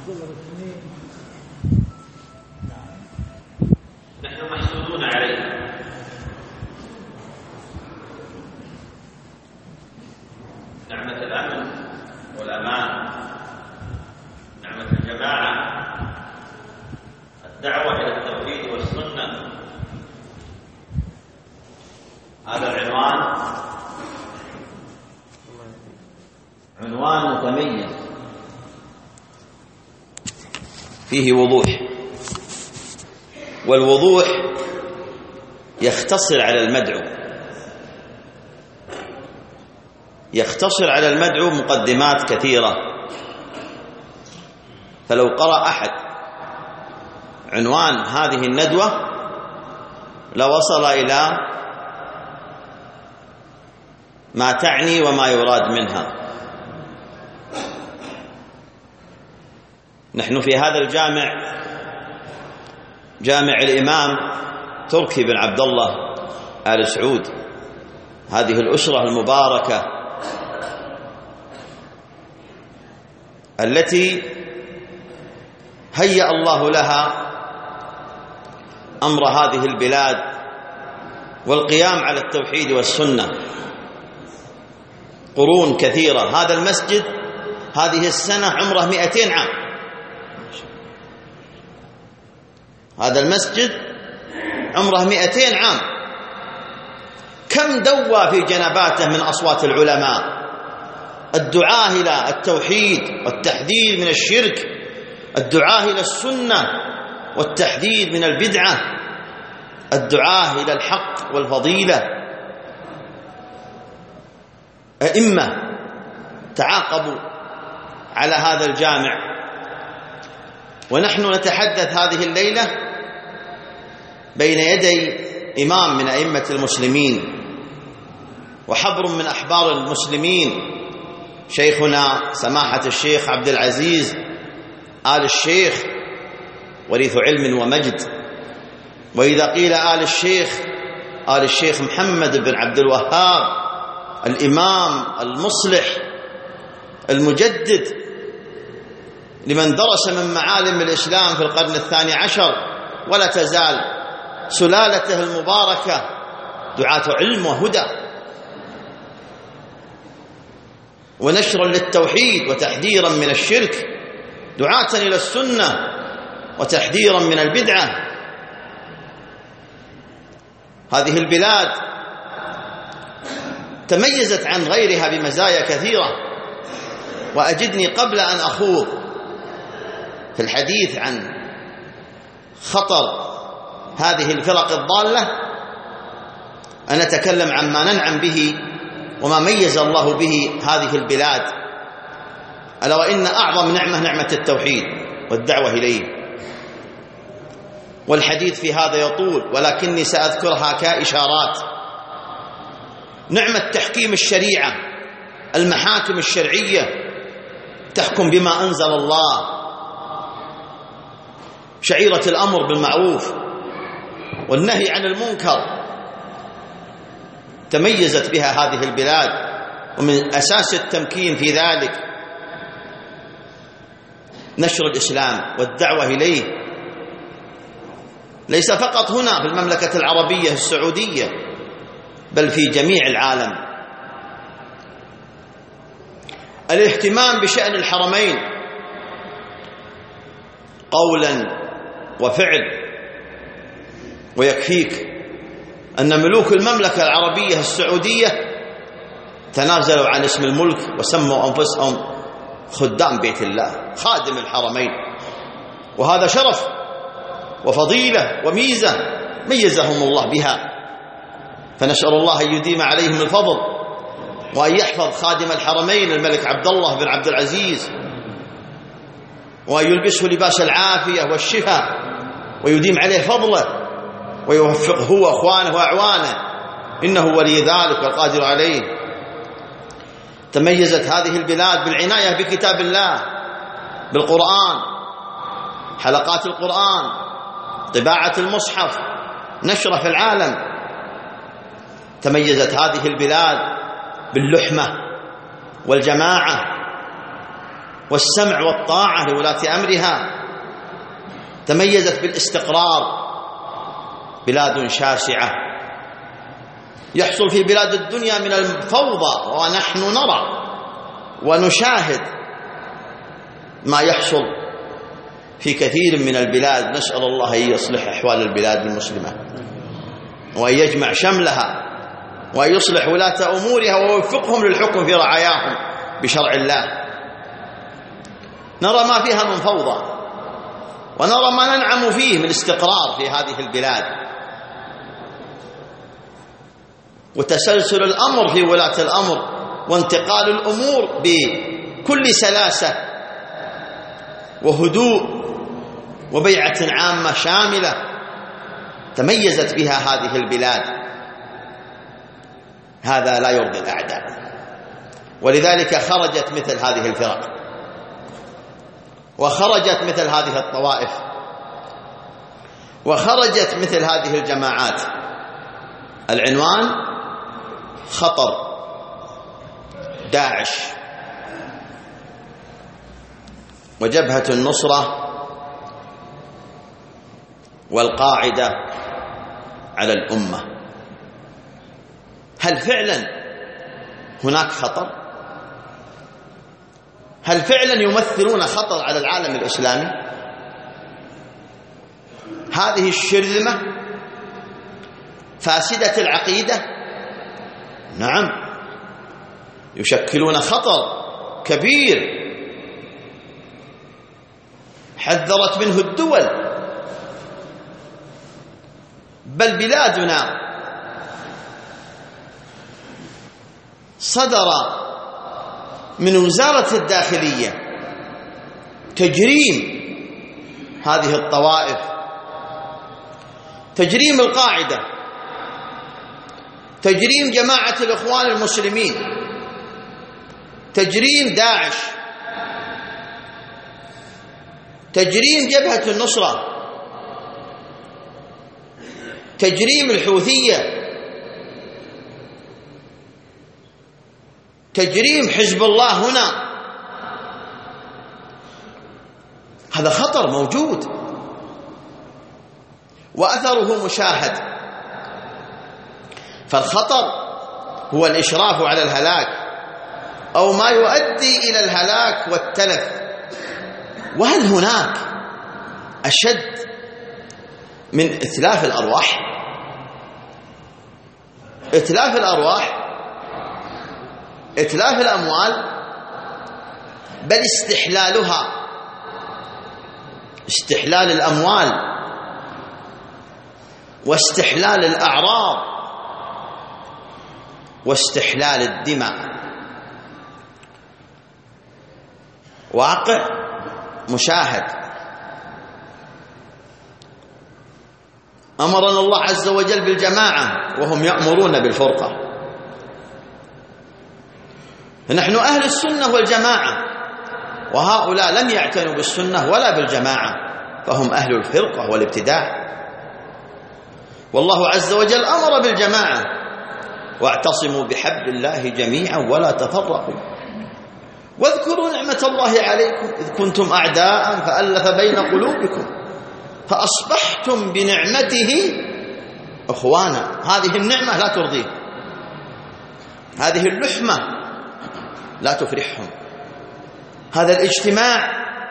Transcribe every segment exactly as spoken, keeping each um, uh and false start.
نحن محسودون عليه، نعمة الأمن والأمان، نعمة الجماعة، الدعوة إلى التوحيد والسنة. هذا العنوان عنوان متميز فيه وضوح، والوضوح يختصر على المدعو يختصر على المدعو مقدمات كثيرة. فلو قرأ أحد عنوان هذه الندوة لوصل إلى ما تعني وما يراد منها. نحن في هذا الجامع، جامع الإمام تركي بن عبد الله آل سعود، هذه الأسرة المباركة التي هيأ الله لها أمر هذه البلاد والقيام على التوحيد والسنة قرون كثيرة. هذا المسجد هذه السنة عمره مئتين عام. هذا المسجد عمره مئتين عام. كم دوى في جنباته من أصوات العلماء الدعاة إلى التوحيد والتحذير من الشرك، الدعاة إلى السنة والتحذير من البدعة، الدعاة إلى الحق والفضيلة. أئمة تعاقبوا على هذا الجامع، ونحن نتحدث هذه الليلة بين يدي إمام من أئمة المسلمين وحبر من أحبار المسلمين، شيخنا سماحة الشيخ عبد العزيز آل الشيخ وريث علم ومجد. وإذا قيل آل الشيخ، آل الشيخ محمد بن عبد الوهاب الإمام المصلح المجدد لمن درس من معالم الإسلام في القرن الثاني عشر، ولا تزال سلالته المباركة دعاة علم وهدى ونشرا للتوحيد وتحذيرا من الشرك، دعاة إلى السنة وتحذيرا من البدعة. هذه البلاد تميزت عن غيرها بمزايا كثيرة، وأجدني قبل أن أخوض في الحديث عن خطر هذه الفرق الضالة أن أتكلم عن ما ننعم به وما ميز الله به هذه البلاد، ألا وإن أعظم نعمة نعمة التوحيد والدعوة إليه. والحديث في هذا يطول، ولكني سأذكرها كإشارات. نعمة تحكيم الشريعة، المحاكم الشرعية تحكم بما أنزل الله، شعيرة الأمر بالمعروف والنهي عن المنكر تميزت بها هذه البلاد، ومن أساس التمكين في ذلك نشر الإسلام والدعوة إليه، ليس فقط هنا في المملكة العربية السعودية بل في جميع العالم. الاهتمام بشأن الحرمين قولا وفعل، ويكفيك أن ملوك المملكة العربية السعودية تنازلوا عن اسم الملك وسموا أنفسهم خدام بيت الله، خادم الحرمين، وهذا شرف وفضيلة وميزة ميزهم الله بها. فنسأل الله أن يديم عليهم الفضل وأن يحفظ خادم الحرمين الملك عبد الله بن عبد العزيز، وأن يلبسه لباس العافية والشفاء ويديم عليه فضله ويوفقه هو أخوانه وأعوانه، إنه ولي ذلك والقادر عليه. تميزت هذه البلاد بالعناية بكتاب الله، بالقرآن، حلقات القرآن، طباعة المصحف، نشره في العالم. تميزت هذه البلاد باللحمة والجماعة والسمع والطاعة لولاة أمرها، تميزت بالاستقرار، بلاد شاسعة. يحصل في بلاد الدنيا من الفوضى ونحن نرى ونشاهد ما يحصل في كثير من البلاد. نسأل الله أن يصلح أحوال البلاد المسلمة وأن يجمع شملها وأن يصلح ولاة أمورها ويوفقهم للحكم في رعاياهم بشرع الله. نرى ما فيها من فوضى، ونرى ما ننعم فيه من استقرار في هذه البلاد، وتسلسل الأمر في ولاة الأمر، وانتقال الأمور بكل سلاسة وهدوء، وبيعة عامة شاملة تميزت بها هذه البلاد. هذا لا يرضي الأعداء، ولذلك خرجت مثل هذه الفرق، وخرجت مثل هذه الطوائف، وخرجت مثل هذه الجماعات. العنوان خطر داعش وجبهة النصرة والقاعدة على الأمة. هل فعلا هناك خطر؟ هل فعلا يمثلون خطر على العالم الإسلامي؟ هذه الشرذمة فاسدة العقيدة، نعم، يشكلون خطر كبير حذرت منه الدول، بل بلادنا صدر من وزارة الداخلية تجريم هذه الطوائف، تجريم القاعدة، تجريم جماعة الإخوان المسلمين، تجريم داعش، تجريم جبهة النصرة، تجريم الحوثية، تجريم حزب الله هنا. هذا خطر موجود وأثره مشاهد. فالخطر هو الإشراف على الهلاك أو ما يؤدي إلى الهلاك والتلف. وهل هناك أشد من إتلاف الأرواح؟ إتلاف الأرواح، إتلاف الأموال، بل استحلالها، استحلال الأموال واستحلال الأعراض واستحلال الدماء. واقع مشاهد. أمرنا الله عز وجل بالجماعة وهم يأمرون بالفرقة. نحن أهل السنة والجماعة، وهؤلاء لم يعتنوا بالسنة ولا بالجماعة، فهم أهل الفرقة والابتداع. والله عز وجل أمر بالجماعة: واعتصموا بحبل الله جميعا ولا تفرقوا واذكروا نعمة الله عليكم إذ كنتم أعداء فألف بين قلوبكم فأصبحتم بنعمته إخوانا. هذه النعمة لا ترضيهم، هذه اللحمة لا تفرحهم، هذا الاجتماع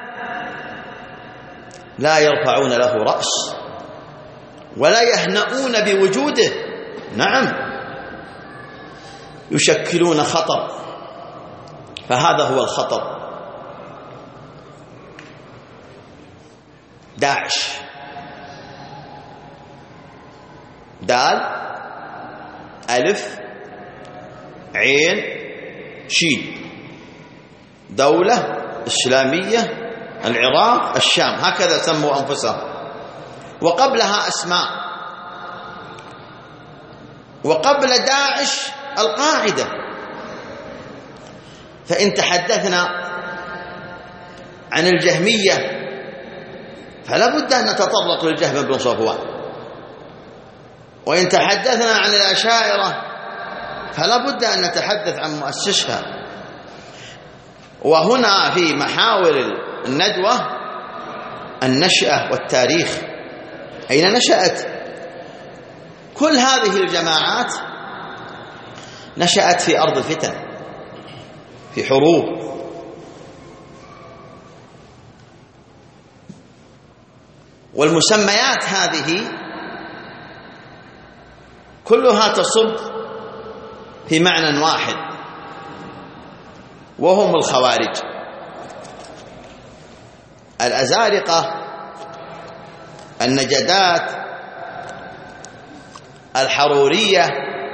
لا يرفعون له رأس ولا يهنؤون بوجوده. نعم، يشكلون خطر، فهذا هو الخطر. داعش، دال ألف عين شين، دولة إسلامية العراق الشام، هكذا سموا أنفسهم. وقبلها أسماء، وقبل داعش القاعدة. فإن تحدثنا عن الجهمية فلا بد أن نتطرق للجهم بن صفوان، وإن تحدثنا عن الأشاعرة فلا بد أن نتحدث عن مؤسسها. وهنا في محاور الندوة النشأة والتاريخ. أين نشأت؟ كل هذه الجماعات نشأت في أرض الفتن، في حروب، والمسميات هذه كلها تصب في معنى واحد، وهم الخوارج، الأزارقة، النجدات، الحرورية،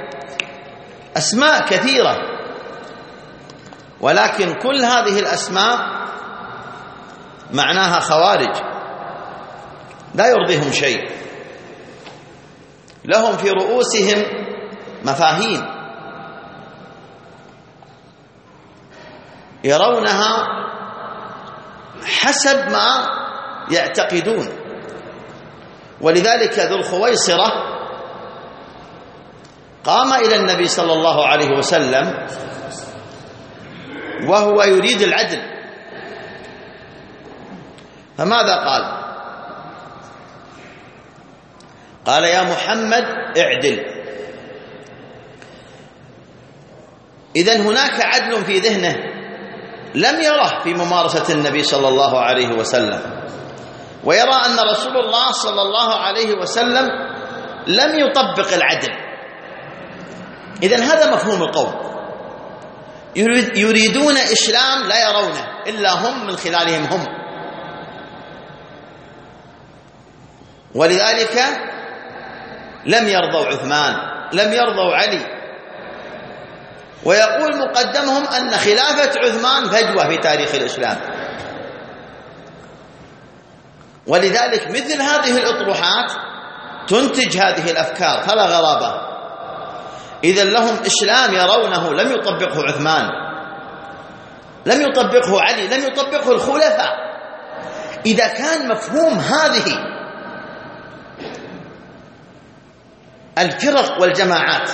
أسماء كثيرة، ولكن كل هذه الأسماء معناها خوارج، لا يرضيهم شيء، لهم في رؤوسهم مفاهيم يرونها حسب ما يعتقدون. ولذلك ذو الخويصرة قام إلى النبي صلى الله عليه وسلم وهو يريد العدل، فماذا قال؟ قال: يا محمد اعدل. إذن هناك عدل في ذهنه لم يره في ممارسة النبي صلى الله عليه وسلم، ويرى أن رسول الله صلى الله عليه وسلم لم يطبق العدل. إذن هذا مفهوم القول، يريدون إسلام لا يرونه إلا هم من خلالهم هم. ولذلك لم يرضوا عثمان، لم يرضوا علي، ويقول مقدمهم أن خلافة عثمان فجوة في تاريخ الإسلام. ولذلك مثل هذه الأطروحات تنتج هذه الأفكار، فلا غرابة. إذن لهم إسلام يرونه لم يطبقه عثمان، لم يطبقه علي، لم يطبقه الخلفاء. إذا كان مفهوم هذه الفرق والجماعات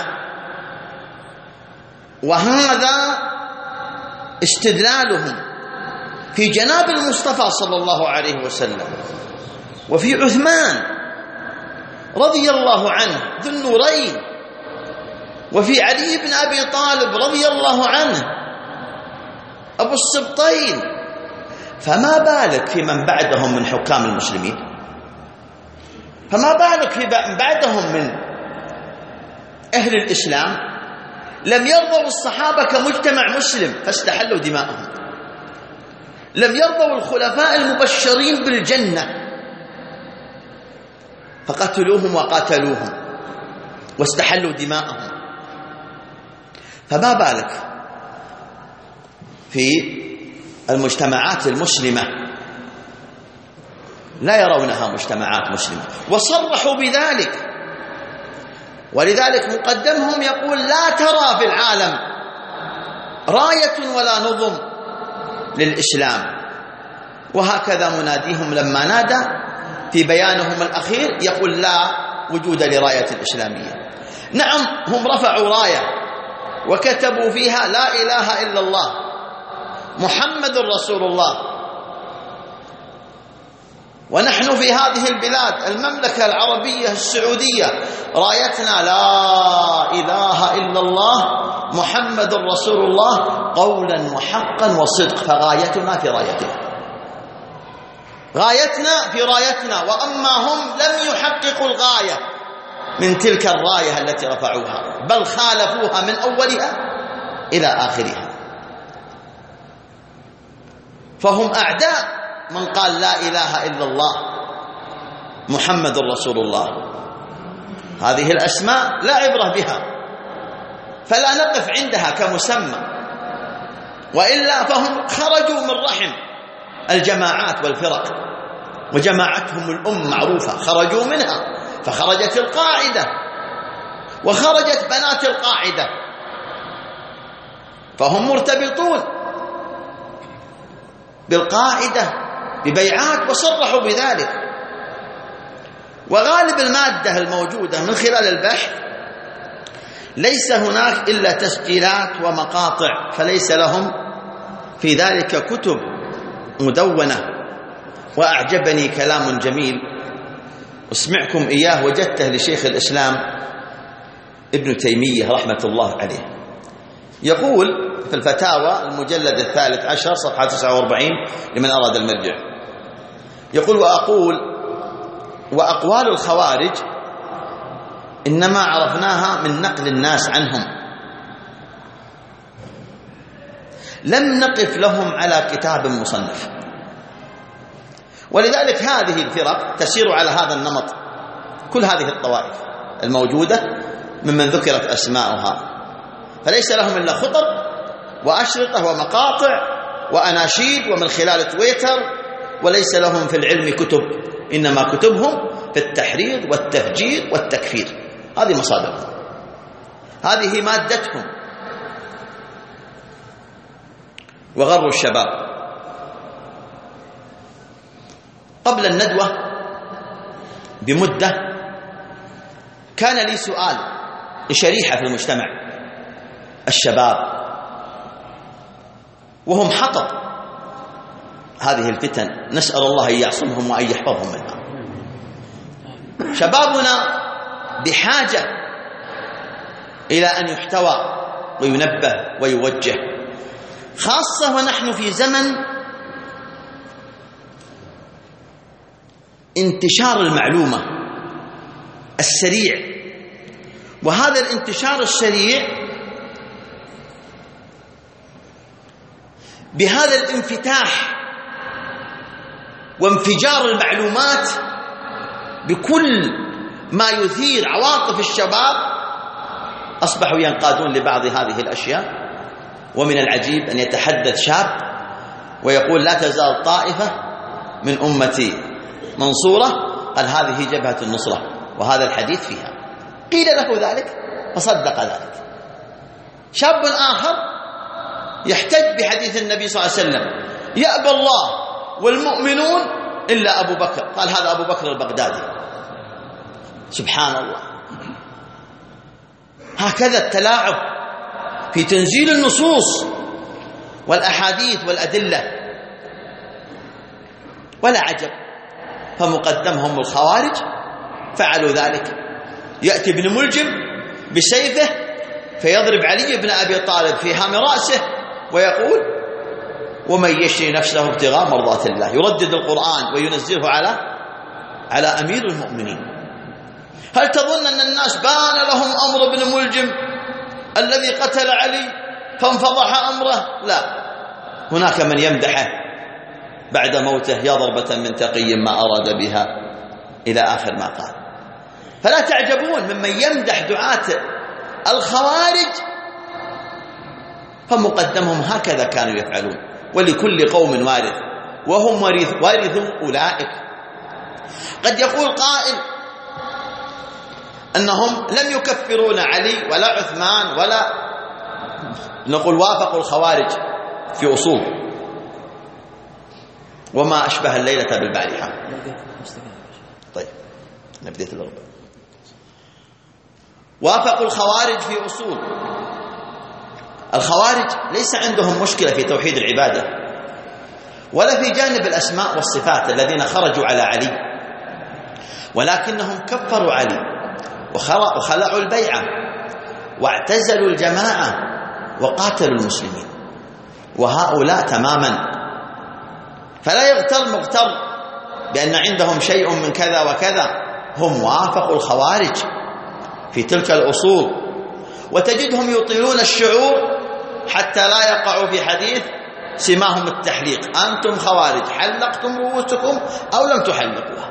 وهذا استدلالهم في جناب المصطفى صلى الله عليه وسلم وفي عثمان رضي الله عنه ذو النورين وفي علي بن أبي طالب رضي الله عنه أبو السبطين، فما بالك في من بعدهم من حكام المسلمين؟ فما بالك في بعدهم من أهل الإسلام؟ لم يرضوا الصحابة كمجتمع مسلم فاستحلوا دماءهم، لم يرضوا الخلفاء المبشرين بالجنة فقتلوهم وقاتلوهم واستحلوا دماءهم، فما بالك في المجتمعات المسلمة لا يرونها مجتمعات مسلمة، وصرحوا بذلك. ولذلك مقدمهم يقول: لا ترى في العالم راية ولا نظم للإسلام. وهكذا مناديهم لما نادى في بيانهم الأخير يقول: لا وجود لراية الإسلامية. نعم، هم رفعوا راية وكتبوا فيها لا إله إلا الله محمد رسول الله، ونحن في هذه البلاد المملكة العربية السعودية رايتنا لا إله إلا الله محمد رسول الله قولا وحقا وصدق، فغايتنا في رايتنا، غايتنا في رايتنا. وأما هم لم يحققوا الغاية من تلك الراية التي رفعوها، بل خالفوها من أولها إلى آخرها، فهم أعداء من قال لا إله إلا الله محمد رسول الله. هذه الأسماء لا عبرة بها، فلا نقف عندها كمسمى، وإلا فهم خرجوا من رحم الجماعات والفرق، وجماعتهم الأم معروفة، خرجوا منها، فخرجت القاعدة وخرجت بنات القاعدة، فهم مرتبطون بالقاعدة ببيعات وصرحوا بذلك. وغالب المادة الموجودة من خلال البحث ليس هناك إلا تسجيلات ومقاطع، فليس لهم في ذلك كتب مدونة، وأعجبني كلام جميل أسمعكم إياه وجدته لشيخ الإسلام ابن تيمية رحمة الله عليه. يقول في الفتاوى المجلد الثالث عشر صفحة تسعة وأربعين لمن أراد المرجع، يقول: وأقول وأقوال الخوارج إنما عرفناها من نقل الناس عنهم، لم نقف لهم على كتاب مصنف، ولذلك هذه الفرق تسير على هذا النمط. كل هذه الطوائف الموجودة ممن ذكرت أسماؤها فليس لهم إلا خطب وأشرطة ومقاطع وأناشيد ومن خلال تويتر، وليس لهم في العلم كتب، إنما كتبهم في التحريض والتفجير والتكفير. هذه مصادرهم، هذه مادتهم. وغروا الشباب. قبل الندوة بمدة كان لي سؤال لشريحة في المجتمع، الشباب، وهم حطب هذه الفتن، نسأل الله أن يعصمهم وأن يحفظهم منها. شبابنا بحاجة إلى أن يحتوى وينبه ويوجه، خاصة ونحن في زمن انتشار المعلومة السريع، وهذا الانتشار السريع بهذا الانفتاح وانفجار المعلومات بكل ما يثير عواطف الشباب، أصبحوا ينقادون لبعض هذه الأشياء. ومن العجيب أن يتحدث شاب ويقول: لا تزال طائفة من أمتي منصورة، قال هذه جبهة النصرة، وهذا الحديث فيها. قيل له ذلك فصدق ذلك. شاب آخر يحتج بحديث النبي صلى الله عليه وسلم: يأبى الله والمؤمنون إلا أبو بكر، قال هذا أبو بكر البغدادي. سبحان الله، هكذا التلاعب في تنزيل النصوص والأحاديث والأدلة. ولا عجب، فمقدمهم الخوارج فعلوا ذلك. يأتي ابن ملجم بسيفه فيضرب علي بن أبي طالب في هام رأسه ويقول: ومن يشري نفسه ابتغاء مرضات الله، يردد القرآن وينزله على على أمير المؤمنين. هل تظن أن الناس بان لهم أمر ابن ملجم الذي قتل علي فانفضح أمره؟ لا، هناك من يمدحه بعد موته: يا ضربة من تقي ما أراد بها، إلى آخر ما قال. فلا تعجبون ممن يمدح دعاة الخوارج، فمقدمهم هكذا كانوا يفعلون. ولكل قوم وارث، وهم وارث أولئك. قد يقول قائل أنهم لم يكفرون علي ولا عثمان ولا، نقول وافقوا الخوارج في أصول، وما أشبه الليلة بالبارحة. طيب نبدأ الأربع. وافقوا الخوارج في أصول. الخوارج ليس عندهم مشكلة في توحيد العبادة ولا في جانب الأسماء والصفات الذين خرجوا على علي، ولكنهم كفروا علي وخلعوا البيعة واعتزلوا الجماعة وقاتلوا المسلمين. وهؤلاء تماما، فلا يغتر مغتر بأن عندهم شيء من كذا وكذا، هم وافقوا الخوارج في تلك الأصول. وتجدهم يطيلون الشعور حتى لا يقعوا في حديث سماهم التحليق: أنتم خوارج، حلقتم رؤوسكم أو لم تحلقوها،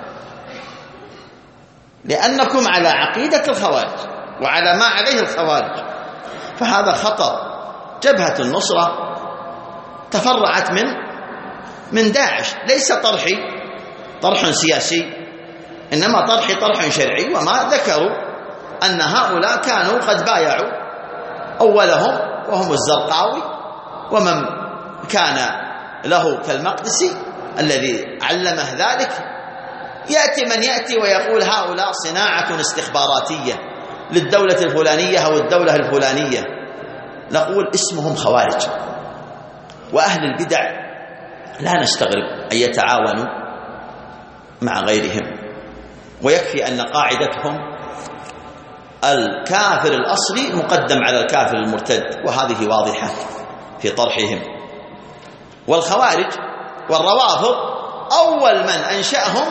لأنكم على عقيدة الخوارج وعلى ما عليه الخوارج. فهذا خطر. جبهة النصرة تفرعت من من داعش، ليس طرحي طرح سياسي، إنما طرحي طرح شرعي. وما ذكروا أن هؤلاء كانوا قد بايعوا أولهم وهم الزرقاوي، ومن كان له كالمقدسي الذي علمه ذلك. يأتي من يأتي ويقول هؤلاء صناعة استخباراتية للدولة الفلانية أو الدولة الفلانية، نقول اسمهم خوارج، وأهل البدع لا نستغرب أن يتعاونوا مع غيرهم، ويكفي أن قاعدتهم الكافر الأصلي مقدم على الكافر المرتد، وهذه واضحة في طرحهم. والخوارج والروافض أول من أنشأهم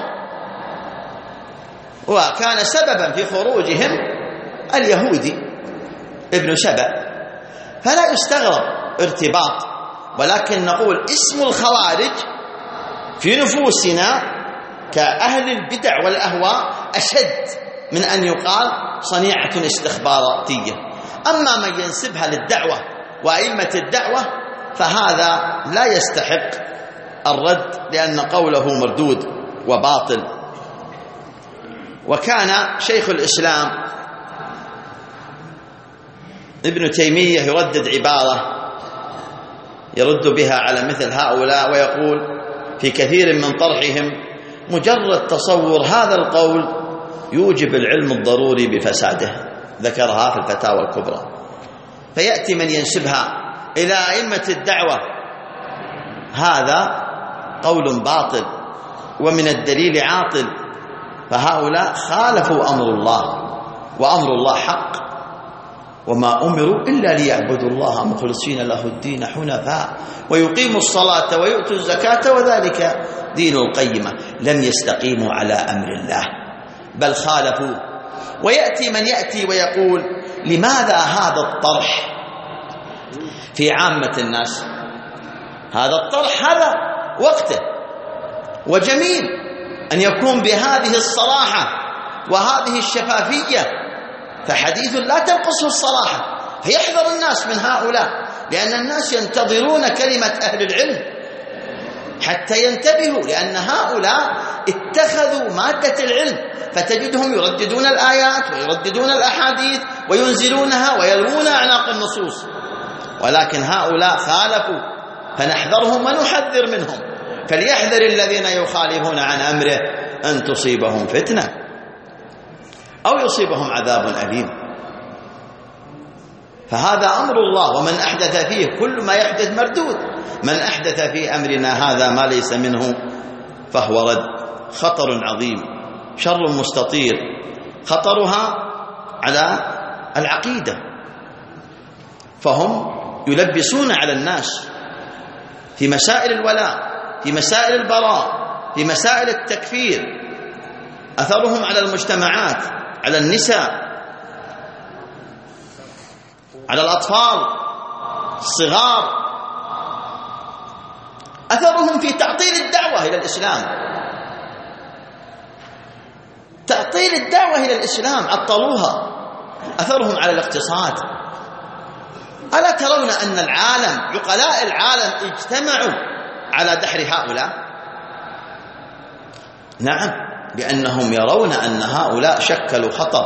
وكان سببا في خروجهم اليهودي ابن سبأ، فلا يستغرب ارتباط، ولكن نقول اسم الخوارج في نفوسنا كأهل البدع والأهواء أشد من أن يقال صنيعة استخباراتية. أما من ينسبها للدعوة وأئمة الدعوة فهذا لا يستحق الرد، لأن قوله مردود وباطل. وكان شيخ الإسلام ابن تيمية يردد عبارة يرد بها على مثل هؤلاء، ويقول في كثير من طرحهم: مجرد تصور هذا القول يوجب العلم الضروري بفساده، ذكرها في الفتاوى الكبرى. فيأتي من ينسبها إلى أئمة الدعوة، هذا قول باطل ومن الدليل عاطل، فهؤلاء خالفوا أمر الله، وأمر الله حق، وما أمروا إلا ليعبدوا الله مخلصين له الدين حنفاء ويقيموا الصلاة ويؤتوا الزكاة وذلك دين القيمة. لم يستقيموا على أمر الله بل خالفوا. ويأتي من يأتي ويقول: لماذا هذا الطرح في عامة الناس؟ هذا الطرح هذا وقته، وجميل أن يكون بهذه الصراحة وهذه الشفافية، فحديث لا تنقصه الصراحة، فيحذر الناس من هؤلاء، لأن الناس ينتظرون كلمة أهل العلم حتى ينتبهوا، لأن هؤلاء اتخذوا مادة العلم، فتجدهم يرددون الآيات ويرددون الأحاديث وينزلونها ويلوون أعناق النصوص، ولكن هؤلاء خالفوا، فنحذرهم ونحذر منهم. فليحذر الذين يخالفون عن أمره أن تصيبهم فتنة أو يصيبهم عذاب أليم. فهذا أمر الله، ومن أحدث فيه كل ما يحدث مردود. من أحدث في أمرنا هذا ما ليس منه فهو رد. خطر عظيم، شر مستطير، خطرها على العقيدة، فهم يلبسون على الناس في مسائل الولاء، في مسائل البراء، في مسائل التكفير. أثرهم على المجتمعات، على النساء، على الأطفال الصغار. أثرهم في تعطيل الدعوة إلى الإسلام، تعطيل الدعوة إلى الإسلام عطلوها. أثرهم على الاقتصاد. ألا ترون أن العالم، عقلاء العالم اجتمعوا على دحر هؤلاء؟ نعم، لأنهم يرون أن هؤلاء شكلوا خطر،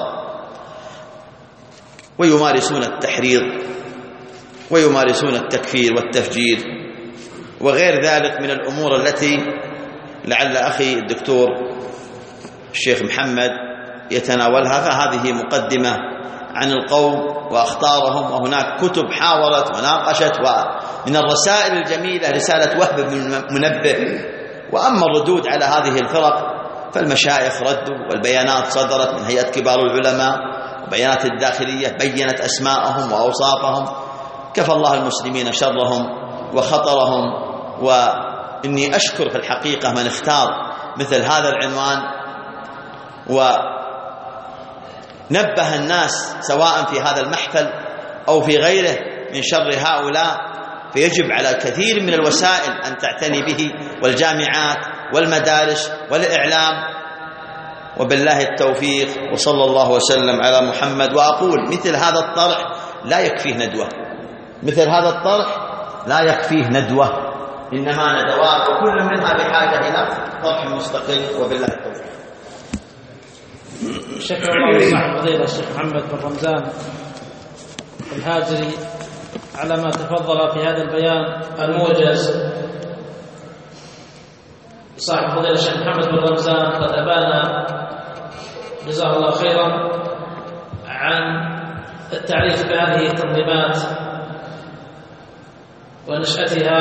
ويمارسون التحريض ويمارسون التكفير والتفجير وغير ذلك من الأمور التي لعل أخي الدكتور الشيخ محمد يتناولها. فهذه مقدمة عن القوم وأخطارهم، وهناك كتب حاولت وناقشت، ومن الرسائل الجميلة رسالة وهب بن منبه. وأما الردود على هذه الفرق فالمشايخ ردوا، والبيانات صدرت من هيئة كبار العلماء، وبيانات الداخلية بيّنت أسماءهم وأوصافهم. كفى الله المسلمين شرهم وخطرهم. وإني أشكر في الحقيقة من اختار مثل هذا العنوان ونبه الناس سواء في هذا المحفل أو في غيره من شر هؤلاء. فيجب على كثير من الوسائل أن تعتني به، والجامعات والمدارس والإعلام. وبالله التوفيق، وصلى الله وسلم على محمد. وأقول مثل هذا الطرح لا يكفيه ندوة، مثل هذا الطرح لا يكفيه ندوة، إنما ندوات، وكل منها بحاجة إلى طرح مستقل. وبالله التوفيق. شكرا الله صاحب فضيلة الشيخ محمد بن رمزان الهاجري على ما تفضل في هذا البيان الموجز. صاحب فضيلة الشيخ محمد بن رمزان قد أبان جزاه الله خيرا عن التعريف بهذه التنظيمات ونشأتها،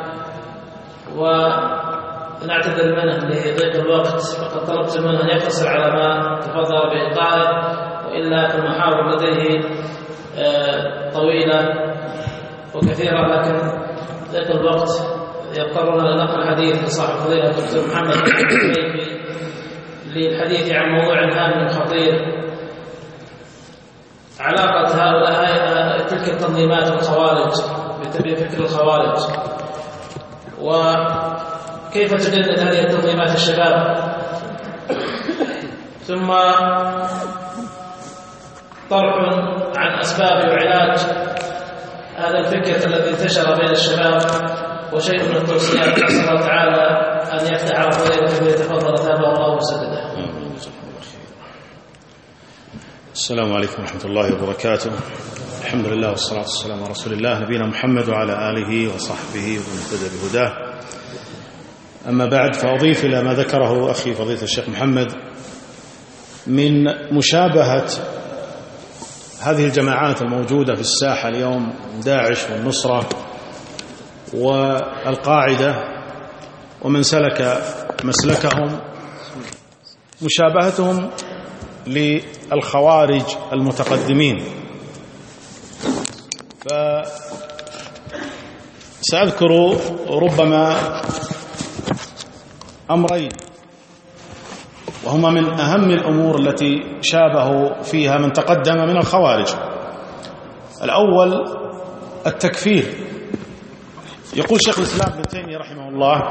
ونعتذر منه لضيق الوقت، فقد طلبت منه أن يقتصر على ما تفضل بإلقائه، وإلا فالمحاور لديه طويلة وكثيرة، لكن ضيق الوقت يضطرنا لنقل حديث لصاحب فضيلة الدكتور محمد الحنيفي للحديث عن موضوع هام خطير، علاقة هؤلاء تلك التنظيمات والخوارج بفكر الخوارج، وكيف تجند هذه التنظيمات الشباب، ثم طرح عن أسباب وعلاج هذا الفكر الذي انتشر بين الشباب، وشيء من التوصيات. نسأل الله تعالى أن يفتح على فضيلته ويتفضل ثابه الله وسدده. السلام عليكم ورحمة الله وبركاته. الحمد لله والصلاة والسلام على رسول الله نبينا محمد وعلى آله وصحبه ومن اهتدى بهداه. أما بعد، فأضيف إلى ما ذكره أخي فضيلة الشيخ محمد من مشابهة هذه الجماعات الموجودة في الساحة اليوم، داعش والنصرة والقاعدة ومن سلك مسلكهم، مشابهتهم للخوارج المتقدمين. فسأذكر ربما أمرين، وهما من أهم الأمور التي شابهوا فيها من تقدم من الخوارج. الأول التكفير. يقول شيخ الإسلام ابن تيمية رحمه الله،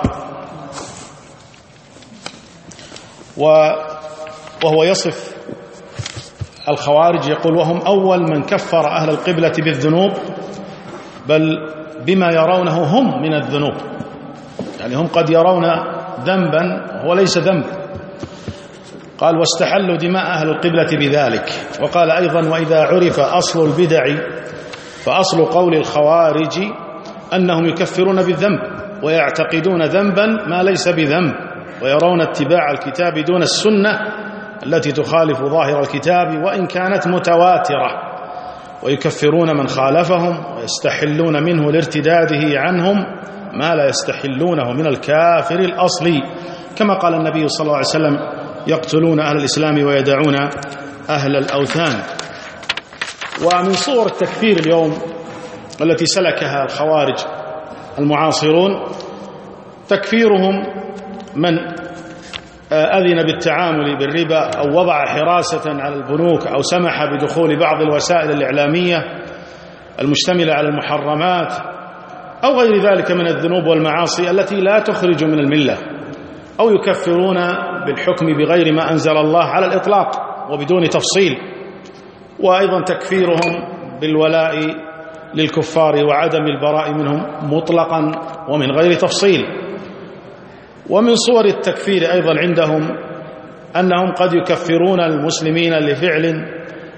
وهو يصف الخوارج، يقول: وهم أول من كفر أهل القبلة بالذنوب، بل بما يرونه هم من الذنوب. يعني هم قد يرون ذنبا هو ليس ذنب. قال: واستحلوا دماء أهل القبلة بذلك. وقال أيضا: وإذا عرف أصل البدع فأصل قول الخوارج أنهم يكفرون بالذنب ويعتقدون ذنبا ما ليس بذنب، ويرون اتباع الكتاب دون السنة التي تخالف ظاهر الكتاب وإن كانت متواترة، ويكفرون من خالفهم ويستحلون منه لارتداده عنهم ما لا يستحلونه من الكافر الأصلي، كما قال النبي صلى الله عليه وسلم: يقتلون أهل الإسلام ويدعون أهل الأوثان. ومن صور التكفير اليوم التي سلكها الخوارج المعاصرون تكفيرهم من أذن بالتعامل بالربا، أو وضع حراسة على البنوك، أو سمح بدخول بعض الوسائل الإعلامية المشتملة على المحرمات، أو غير ذلك من الذنوب والمعاصي التي لا تخرج من الملة، أو يكفرون بالحكم بغير ما أنزل الله على الإطلاق وبدون تفصيل. وأيضا تكفيرهم بالولاء للكفار وعدم البراء منهم مطلقا ومن غير تفصيل. ومن صور التكفير أيضا عندهم أنهم قد يكفرون المسلمين لفعل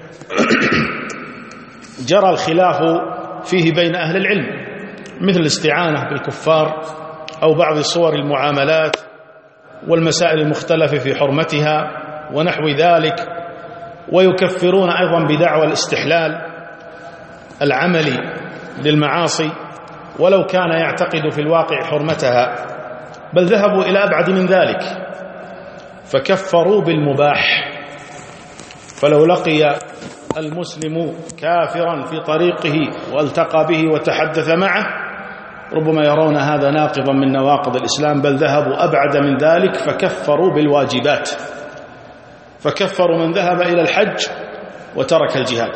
جرى الخلاف فيه بين أهل العلم، مثل الاستعانة بالكفار، أو بعض صور المعاملات والمسائل المختلفة في حرمتها ونحو ذلك. ويكفرون أيضا بدعوى الاستحلال العملي للمعاصي ولو كان يعتقد في الواقع حرمتها، بل ذهبوا إلى أبعد من ذلك فكفروا بالمباح. فلو لقي المسلم كافرا في طريقه والتقى به وتحدث معه ربما يرون هذا ناقضا من نواقض الإسلام، بل ذهبوا أبعد من ذلك فكفروا بالواجبات، فكفروا من ذهب إلى الحج وترك الجهاد.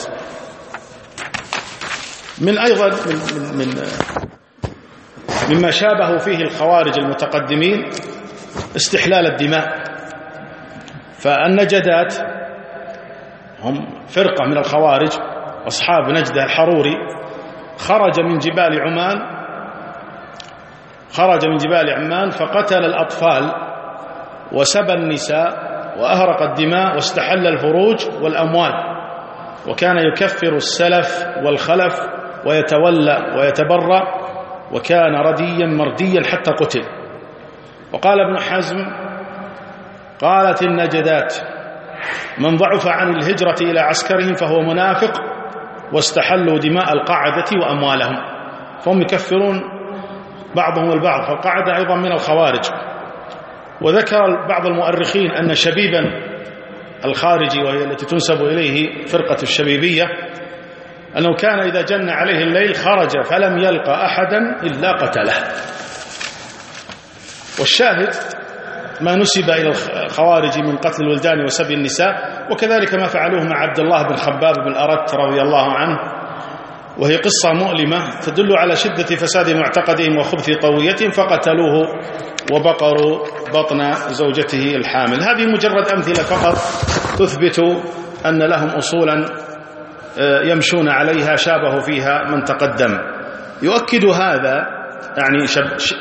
من أيضا من, من, من مما شابهوا فيه الخوارج المتقدمين استحلال الدماء. فالنجدات هم فرقة من الخوارج، أصحاب نجدة الحروري، خرج من جبال عمان خرج من جبال عمان فقتل الأطفال وسبى النساء وأهرق الدماء واستحل الفروج والأموال، وكان يكفر السلف والخلف ويتولى ويتبرأ، وكان رديا مرديا حتى قتل. وقال ابن حزم: قالت النجدات: من ضعف عن الهجرة إلى عسكرهم فهو منافق، واستحلوا دماء القاعدة وأموالهم. فهم يكفرون بعضهم البعض، فالقاعدة أيضا من الخوارج. وذكر بعض المؤرخين أن شبيبا الخارجي، وهي التي تنسب إليه فرقة الشبيبية، أنه كان إذا جن عليه الليل خرج فلم يلقى أحدا إلا قتله. والشاهد ما نسب إلى الخوارج من قتل الولدان وسبي النساء، وكذلك ما فعلوه مع عبد الله بن خباب بن الأرت رضي الله عنه، وهي قصة مؤلمة تدل على شدة فساد معتقدهم وخبث طويتهم، فقتلوه وبقروا بطن زوجته الحامل. هذه مجرد أمثلة فقط تثبت أن لهم أصولا يمشون عليها شابه فيها من تقدم. يؤكد هذا يعني شب ش...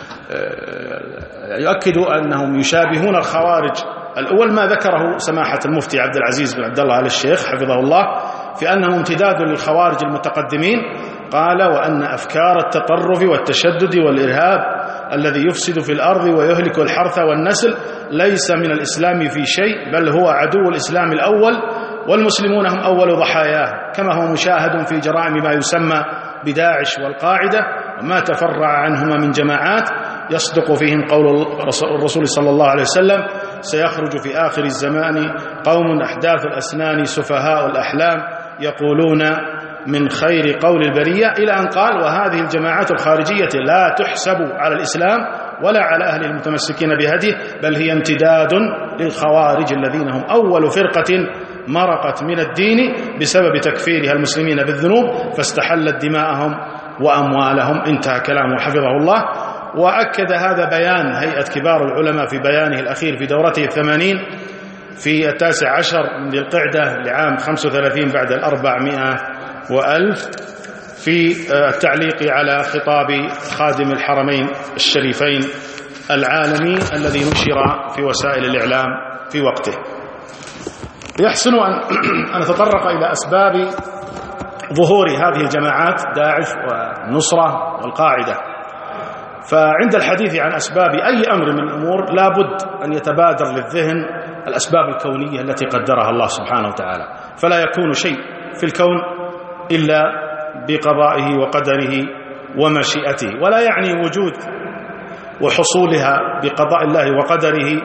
يؤكد أنهم يشابهون الخوارج الأول ما ذكره سماحة المفتي عبد العزيز بن عبد الله آل الشيخ حفظه الله في أنه امتداد للخوارج المتقدمين. قال: وأن أفكار التطرف والتشدد والإرهاب الذي يفسد في الأرض ويهلك الحرث والنسل ليس من الإسلام في شيء، بل هو عدو الإسلام الأول، والمسلمون هم أول ضحاياه، كما هو مشاهد في جرائم ما يسمى بداعش والقاعدة وما تفرع عنهما من جماعات يصدق فيهم قول الرسول صلى الله عليه وسلم: سيخرج في آخر الزمان قوم أحداث الأسنان سفهاء الأحلام يقولون من خير قول البرية، إلى أن قال: وهذه الجماعات الخارجية لا تحسب على الإسلام ولا على أهل المتمسكين بهديه، بل هي امتداد للخوارج الذين هم أول فرقة مرقت من الدين بسبب تكفيرها المسلمين بالذنوب فاستحلت دماءهم وأموالهم. انتهى كلامه حفظه الله. وأكد هذا بيان هيئة كبار العلماء في بيانه الأخير في دورته الثمانين في التاسع عشر من ذي القعدة لعام خمسة وثلاثين بعد الأربعمائة وألف في التعليق على خطاب خادم الحرمين الشريفين العالمي الذي نشر في وسائل الإعلام في وقته. يحسن أن نتطرق إلى أسباب ظهور هذه الجماعات داعش والنصرة والقاعدة. فعند الحديث عن أسباب أي أمر من الأمور لا بد أن يتبادر للذهن الأسباب الكونية التي قدرها الله سبحانه وتعالى، فلا يكون شيء في الكون إلا بقضائه وقدره ومشيئته، ولا يعني وجود وحصولها بقضاء الله وقدره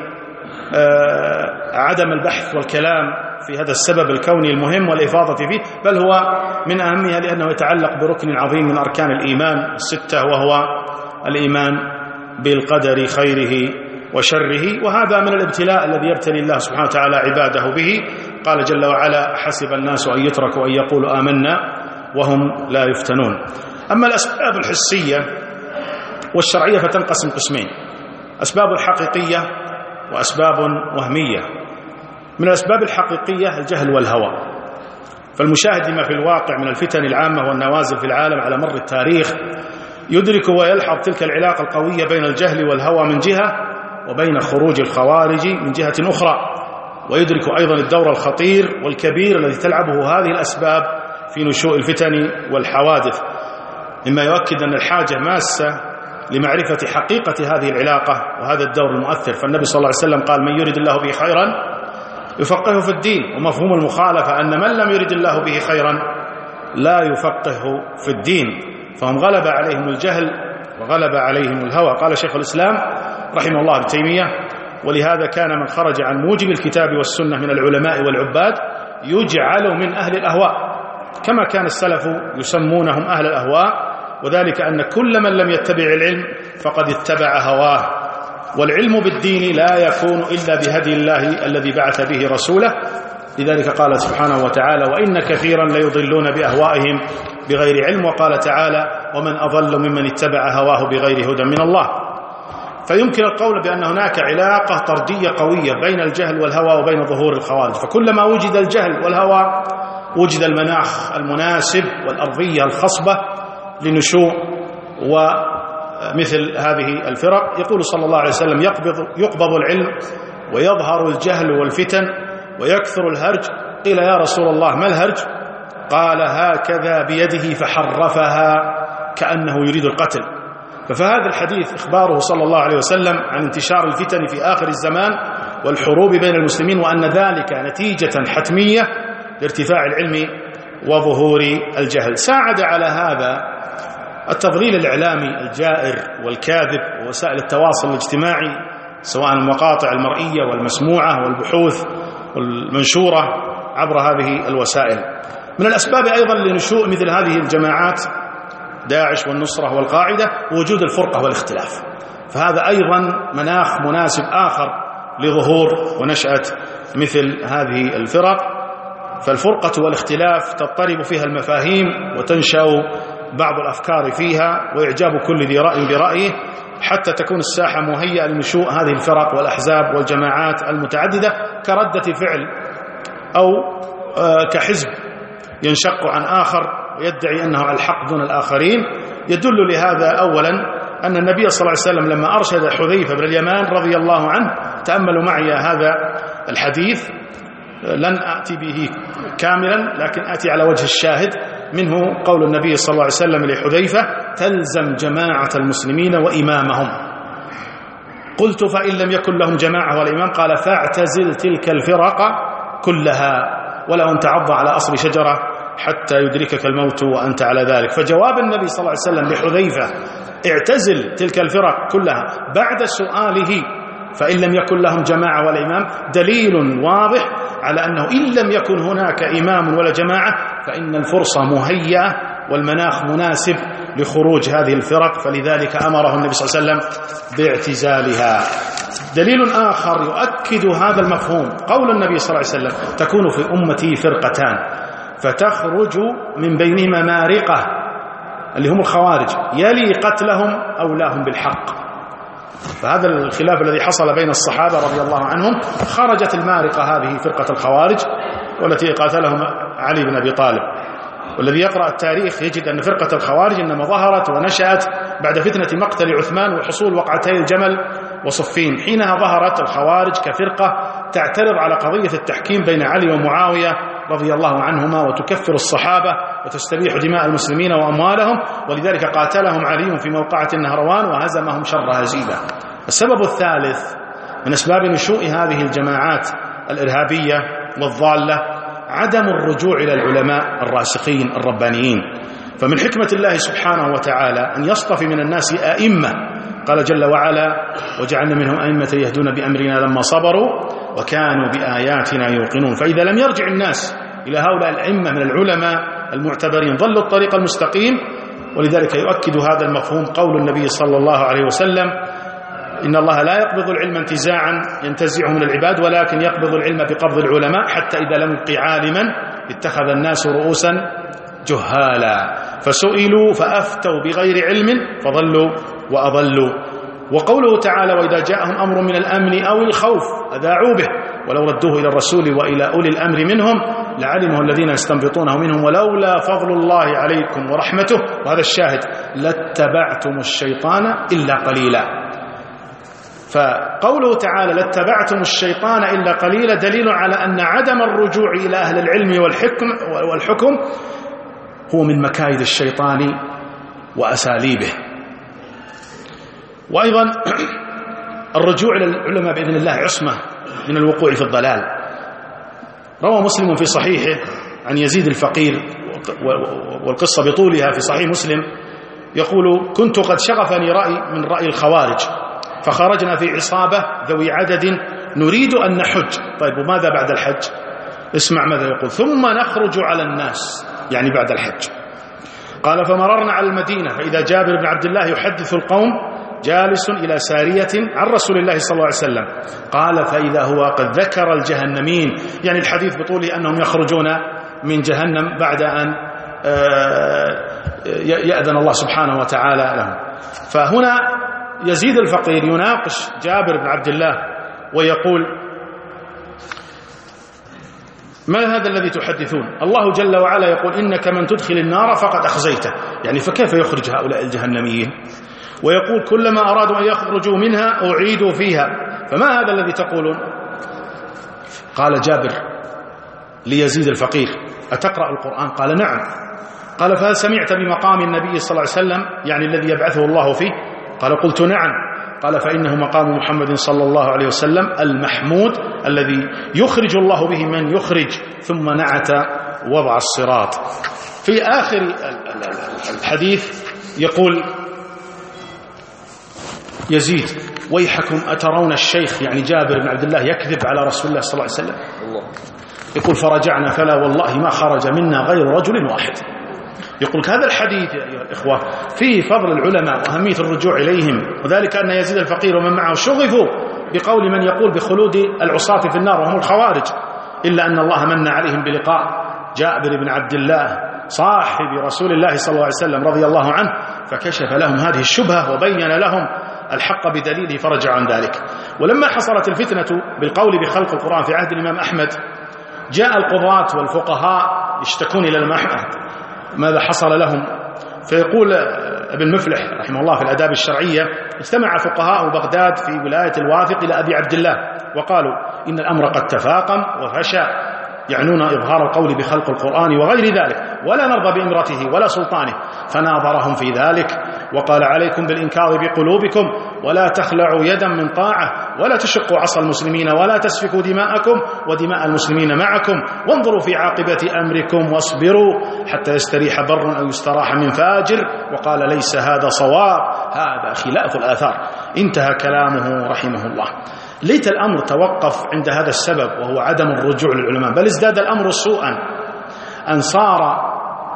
عدم البحث والكلام في هذا السبب الكوني المهم والإفاضة فيه، بل هو من أهمها لأنه يتعلق بركن عظيم من أركان الإيمان الستة، وهو الإيمان بالقدر خيره وشره. وهذا من الابتلاء الذي يبتلي الله سبحانه وتعالى عباده به. قال جل وعلا: حسب الناس أن يتركوا أن يقولوا آمنا وهم لا يفتنون. أما الأسباب الحسية والشرعية فتنقسم قسمين: أسباب حقيقية وأسباب وهمية. من الأسباب الحقيقية الجهل والهوى، فالمشاهد لما في الواقع من الفتن العامة والنوازل في العالم على مر التاريخ يدرك ويلحظ تلك العلاقة القوية بين الجهل والهوى من جهة، وبين خروج الخوارج من جهة أخرى، ويدرك أيضا الدور الخطير والكبير الذي تلعبه هذه الأسباب في نشوء الفتن والحوادث، مما يؤكد أن الحاجة ماسة لمعرفة حقيقة هذه العلاقة وهذا الدور المؤثر. فالنبي صلى الله عليه وسلم قال: من يريد الله به خيرا يفقهه في الدين. ومفهوم المخالفة أن من لم يريد الله به خيرا لا يفقهه في الدين، فهم غلب عليهم الجهل وغلب عليهم الهوى. قال شيخ الإسلام رحمه الله ابن تيمية: ولهذا كان من خرج عن موجب الكتاب والسنة من العلماء والعباد يجعل من أهل الأهواء، كما كان السلف يسمونهم أهل الأهواء، وذلك أن كل من لم يتبع العلم فقد اتبع هواه، والعلم بالدين لا يكون إلا بهدي الله الذي بعث به رسوله. لذلك قال سبحانه وتعالى: وإن كثيرا ليضلون بأهوائهم بغير علم. وقال تعالى: ومن أضل ممن اتبع هواه بغير هدى من الله. فيمكن القول بأن هناك علاقة طردية قوية بين الجهل والهوى وبين ظهور الخوارج، فكلما وجد الجهل والهوى وجد المناخ المناسب والأرضية الخصبة لنشوء ومثل هذه الفرق. يقول صلى الله عليه وسلم: يقبض, يقبض العلم ويظهر الجهل والفتن ويكثر الهرج. قيل: يا رسول الله ما الهرج؟ قال: هكذا بيده فحرفها كأنه يريد القتل. فهذا الحديث إخباره صلى الله عليه وسلم عن انتشار الفتن في آخر الزمان والحروب بين المسلمين، وأن ذلك نتيجة حتمية لارتفاع العلم وظهور الجهل. ساعد على هذا التضليل الإعلامي الجائر والكاذب ووسائل التواصل الاجتماعي سواء المقاطع المرئية والمسموعة والبحوث والمنشورة عبر هذه الوسائل. من الأسباب أيضا لنشوء مثل هذه الجماعات داعش والنصرة والقاعدة وجود الفرقة والاختلاف، فهذا أيضا مناخ مناسب آخر لظهور ونشأة مثل هذه الفرق. فالفرقة والاختلاف تضطرب فيها المفاهيم وتنشأ بعض الأفكار فيها وإعجاب كل ذي رأي برأيه، حتى تكون الساحة مهيئة لنشوء هذه الفرق والأحزاب والجماعات المتعددة كردة فعل أو كحزب ينشق عن آخر ويدعي أنه على الحق دون الآخرين. يدل لهذا أولا أن النبي صلى الله عليه وسلم لما أرشد حذيفة بن اليمان رضي الله عنه، تأملوا معي هذا الحديث، لن أتي به كاملا لكن أتي على وجه الشاهد منه قول النبي صلى الله عليه وسلم لحذيفة: تلزم جماعة المسلمين وإمامهم. قلت: فإن لم يكن لهم جماعة ولا إمام؟ قال: فاعتزل تلك الفرق كلها ولو أن تعض على أصل شجرة حتى يدركك الموت وأنت على ذلك. فجواب النبي صلى الله عليه وسلم لحذيفة: اعتزل تلك الفرق كلها بعد سؤاله فإن لم يكن لهم جماعة ولا إمام، دليل واضح على أنه إن لم يكن هناك إمام ولا جماعة فإن الفرصة مهيئة والمناخ مناسب لخروج هذه الفرق، فلذلك أمره النبي صلى الله عليه وسلم باعتزالها. دليل آخر يؤكد هذا المفهوم قول النبي صلى الله عليه وسلم: تكون في أمتي فرقتان فتخرج من بينهما مارقة، اللي هم الخوارج، يلي قتلهم أولاهم بالحق. فهذا الخلاف الذي حصل بين الصحابة رضي الله عنهم، خرجت المارقة هذه فرقة الخوارج والتي قاتلهم علي بن أبي طالب. والذي يقرأ التاريخ يجد أن فرقة الخوارج إنما ظهرت ونشأت بعد فتنة مقتل عثمان وحصول وقعتي الجمل وصفين. حينها ظهرت الخوارج كفرقة تعترض على قضية التحكيم بين علي ومعاوية رضي الله عنهما وتكفر الصحابة وتستبيح دماء المسلمين وأموالهم، ولذلك قاتلهم علي في موقعة النهروان وهزمهم شر هزيمة. السبب الثالث من أسباب نشوء هذه الجماعات الإرهابية والضالة عدم الرجوع إلى العلماء الراسخين الربانيين. فمن حكمة الله سبحانه وتعالى أن يصطفي من الناس أئمة، قال جل وعلا: وجعلنا منهم أئمة يهدون بأمرنا لما صبروا وكانوا بآياتنا يوقنون. فإذا لم يرجع الناس إلى هؤلاء الأئمة من العلماء المعتبرين ضلوا الطريق المستقيم. ولذلك يؤكد هذا المفهوم قول النبي صلى الله عليه وسلم: إن الله لا يقبض العلم انتزاعا ينتزعه من العباد ولكن يقبض العلم بقبض العلماء حتى إذا لم يبق عالما اتخذ الناس رؤوسا جهالا فسئلوا فأفتوا بغير علم فضلوا وأضلوا. وقوله تعالى: وإذا جاءهم أمر من الأمن أو الخوف أذاعوا به ولو ردوه إلى الرسول وإلى أولي الأمر منهم لعلمه الذين يستنبطونه منهم ولولا فضل الله عليكم ورحمته، وهذا الشاهد، لاتبعتم الشيطان إلا قليلا. فقوله تعالى: لاتبعتم الشيطان إلا قليلا دليل على أن عدم الرجوع إلى أهل العلم والحكم والحكم هو من مكايد الشيطان وأساليبه. وأيضا الرجوع إلى العلماء بإذن الله عصمة من الوقوع في الضلال. روى مسلم في صحيحه عن يزيد الفقير، والقصة بطولها في صحيح مسلم، يقول: كنت قد شغفني رأي من رأي الخوارج فخرجنا في عصابة ذوي عدد نريد أن نحج. طيب وماذا بعد الحج؟ اسمع ماذا يقول: ثم نخرج على الناس، يعني بعد الحج. قال: فمررنا على المدينة فإذا جابر بن عبد الله يحدث القوم جالس إلى سارية عن رسول الله صلى الله عليه وسلم. قال: فإذا هو قد ذكر الجهنمين، يعني الحديث بطوله أنهم يخرجون من جهنم بعد أن يأذن الله سبحانه وتعالى لهم. فهنا يزيد الفقير يناقش جابر بن عبد الله ويقول: ما هذا الذي تحدثون؟ الله جل وعلا يقول: إنك من تدخل النار فقد أخزيته، يعني فكيف يخرج هؤلاء الجهنميين؟ ويقول: كلما أرادوا أن يخرجوا منها أعيدوا فيها، فما هذا الذي تقولون؟ قال جابر ليزيد الفقير: أتقرأ القرآن؟ قال: نعم. قال: فهل سمعت بمقام النبي صلى الله عليه وسلم، يعني الذي يبعثه الله فيه؟ قال: قلت نعم. قال: فإنه مقام محمد صلى الله عليه وسلم المحمود الذي يخرج الله به من يخرج، ثم نعت وضع الصراط. في آخر الحديث يقول يزيد: ويحكم أترون الشيخ يعني جابر بن عبد الله يكذب على رسول الله صلى الله عليه وسلم؟ يقول: فرجعنا فلا والله ما خرج منا غير رجل واحد. يقول هذا الحديث يا أيها الإخوة فيه فضل العلماء وأهمية الرجوع إليهم، وذلك أن يزيد الفقير ومن معه شغفوا بقول من يقول بخلود العصاة في النار وهم الخوارج، إلا أن الله من عليهم بلقاء جابر بن عبد الله صاحب رسول الله صلى الله عليه وسلم رضي الله عنه، فكشف لهم هذه الشبهة وبين لهم الحق بدليله فرجعوا عن ذلك. ولما حصلت الفتنة بالقول بخلق القرآن في عهد الإمام أحمد، جاء القضاة والفقهاء يشتكون إلى الإمام أحمد ماذا حصل لهم، فيقول ابن مفلح رحمه الله في الآداب الشرعية: اجتمع فقهاء بغداد في ولاية الواثق إلى أبي عبد الله وقالوا إن الأمر قد تفاقم وفشى، يعنون إظهار القول بخلق القرآن وغير ذلك، ولا نرضى بإمرته ولا سلطانه، فناظرهم في ذلك وقال: عليكم بالإنكار بقلوبكم ولا تخلعوا يدا من طاعة ولا تشقوا عصا المسلمين ولا تسفكوا دماءكم ودماء المسلمين معكم، وانظروا في عاقبة أمركم واصبروا حتى يستريح بر أو يستراح من فاجر. وقال: ليس هذا صواب، هذا خلاف الآثار. انتهى كلامه رحمه الله. ليت الأمر توقف عند هذا السبب وهو عدم الرجوع للعلماء، بل ازداد الأمر سوءا أن صار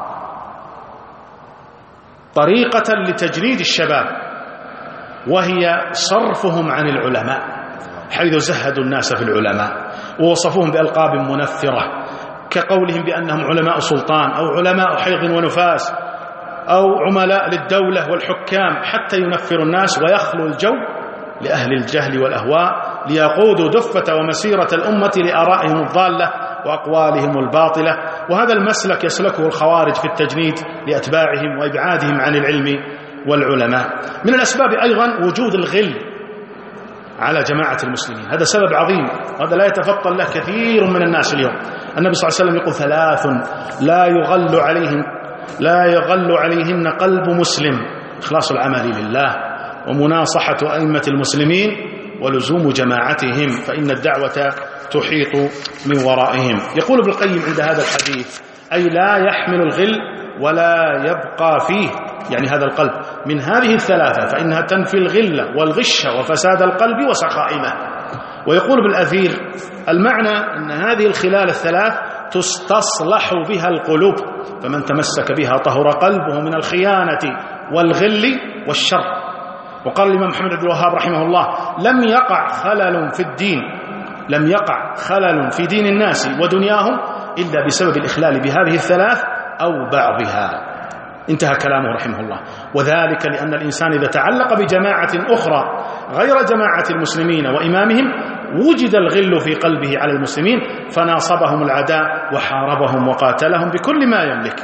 طريقة لتجريد الشباب وهي صرفهم عن العلماء، حيث زهدوا الناس في العلماء ووصفوهم بألقاب منفرة كقولهم بأنهم علماء سلطان أو علماء حيض ونفاس أو عملاء للدولة والحكام، حتى ينفروا الناس ويخلوا الجو لأهل الجهل والأهواء ليقودوا دفة ومسيرة الأمة لآرائهم الضالة وأقوالهم الباطلة. وهذا المسلك يسلكه الخوارج في التجنيد لأتباعهم وإبعادهم عن العلم والعلماء. من الأسباب أيضا وجود الغل على جماعة المسلمين، هذا سبب عظيم، وهذا لا يتفطن له كثير من الناس اليوم. النبي صلى الله عليه وسلم يقول: ثلاث لا يغل عليهم لا يغل عليهن قلب مسلم: إخلاص العمل لله، ومناصحة أئمة المسلمين، ولزوم جماعتهم، فإن الدعوة تحيط من ورائهم. يقول ابن القيم عند هذا الحديث: أي لا يحمل الغل ولا يبقى فيه، يعني هذا القلب، من هذه الثلاثة، فإنها تنفي الغل والغش وفساد القلب وسقائمه. ويقول بالأثير: المعنى أن هذه الخلال الثلاث تستصلح بها القلوب، فمن تمسك بها طهر قلبه من الخيانة والغل والشر. وقال الإمام محمد بن الوهاب رحمه الله: لم يقع خلل في الدين لم يقع خلل في دين الناس ودنياهم إلا بسبب الإخلال بهذه الثلاث أو بعضها. انتهى كلامه رحمه الله. وذلك لأن الإنسان إذا تعلق بجماعة أخرى غير جماعة المسلمين وإمامهم وجد الغل في قلبه على المسلمين، فناصبهم العداء وحاربهم وقاتلهم بكل ما يملك.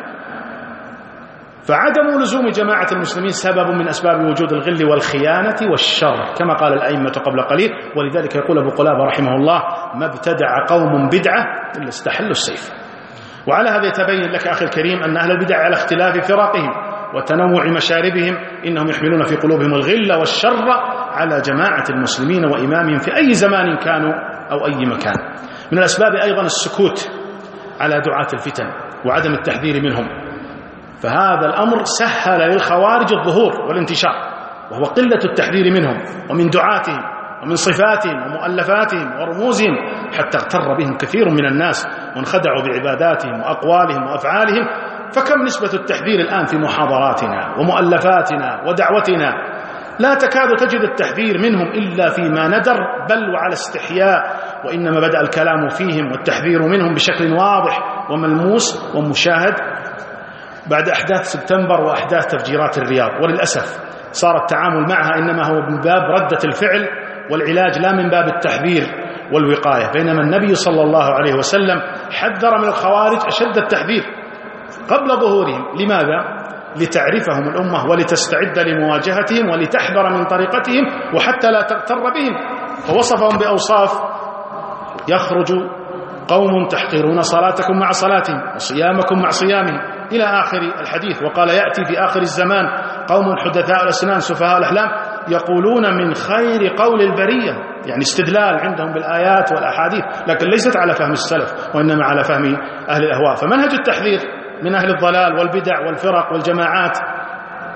فعدم لزوم جماعة المسلمين سبب من أسباب وجود الغل والخيانة والشر، كما قال الأئمة قبل قليل. ولذلك يقول أبو قلابة رحمه الله: ما ابتدع قوم بدعة إلا استحلوا السيف. وعلى هذا يتبين لك أخي الكريم أن أهل البدع على اختلاف فرقهم وتنوع مشاربهم إنهم يحملون في قلوبهم الغل والشر على جماعة المسلمين وإمامهم في أي زمان كانوا أو أي مكان. من الأسباب أيضا السكوت على دعاة الفتن وعدم التحذير منهم، فهذا الأمر سهل للخوارج الظهور والانتشار، وهو قلة التحذير منهم ومن دعاتهم ومن صفاتهم ومؤلفاتهم ورموزهم، حتى اغتر بهم كثير من الناس وانخدعوا بعباداتهم وأقوالهم وأفعالهم. فكم نسبة التحذير الآن في محاضراتنا ومؤلفاتنا ودعوتنا؟ لا تكاد تجد التحذير منهم إلا فيما ندر، بل وعلى استحياء، وإنما بدأ الكلام فيهم والتحذير منهم بشكل واضح وملموس ومشاهد بعد أحداث سبتمبر وأحداث تفجيرات الرياض. وللأسف صار التعامل معها إنما هو من باب ردة الفعل والعلاج، لا من باب التحذير والوقاية. بينما النبي صلى الله عليه وسلم حذر من الخوارج أشد التحذير قبل ظهورهم. لماذا؟ لتعرفهم الأمة ولتستعد لمواجهتهم ولتحذر من طريقتهم وحتى لا تغتر بهم. فوصفهم بأوصاف: يخرج قوم تحقرون صلاتكم مع صلاتهم وصيامكم مع صيامهم إلى آخر الحديث. وقال: يأتي في آخر الزمان قوم حدثاء الأسنان سفهاء الأحلام يقولون من خير قول البرية، يعني استدلال عندهم بالآيات والأحاديث، لكن ليست على فهم السلف وإنما على فهم أهل الأهواء. فمنهج التحذير من أهل الضلال والبدع والفرق والجماعات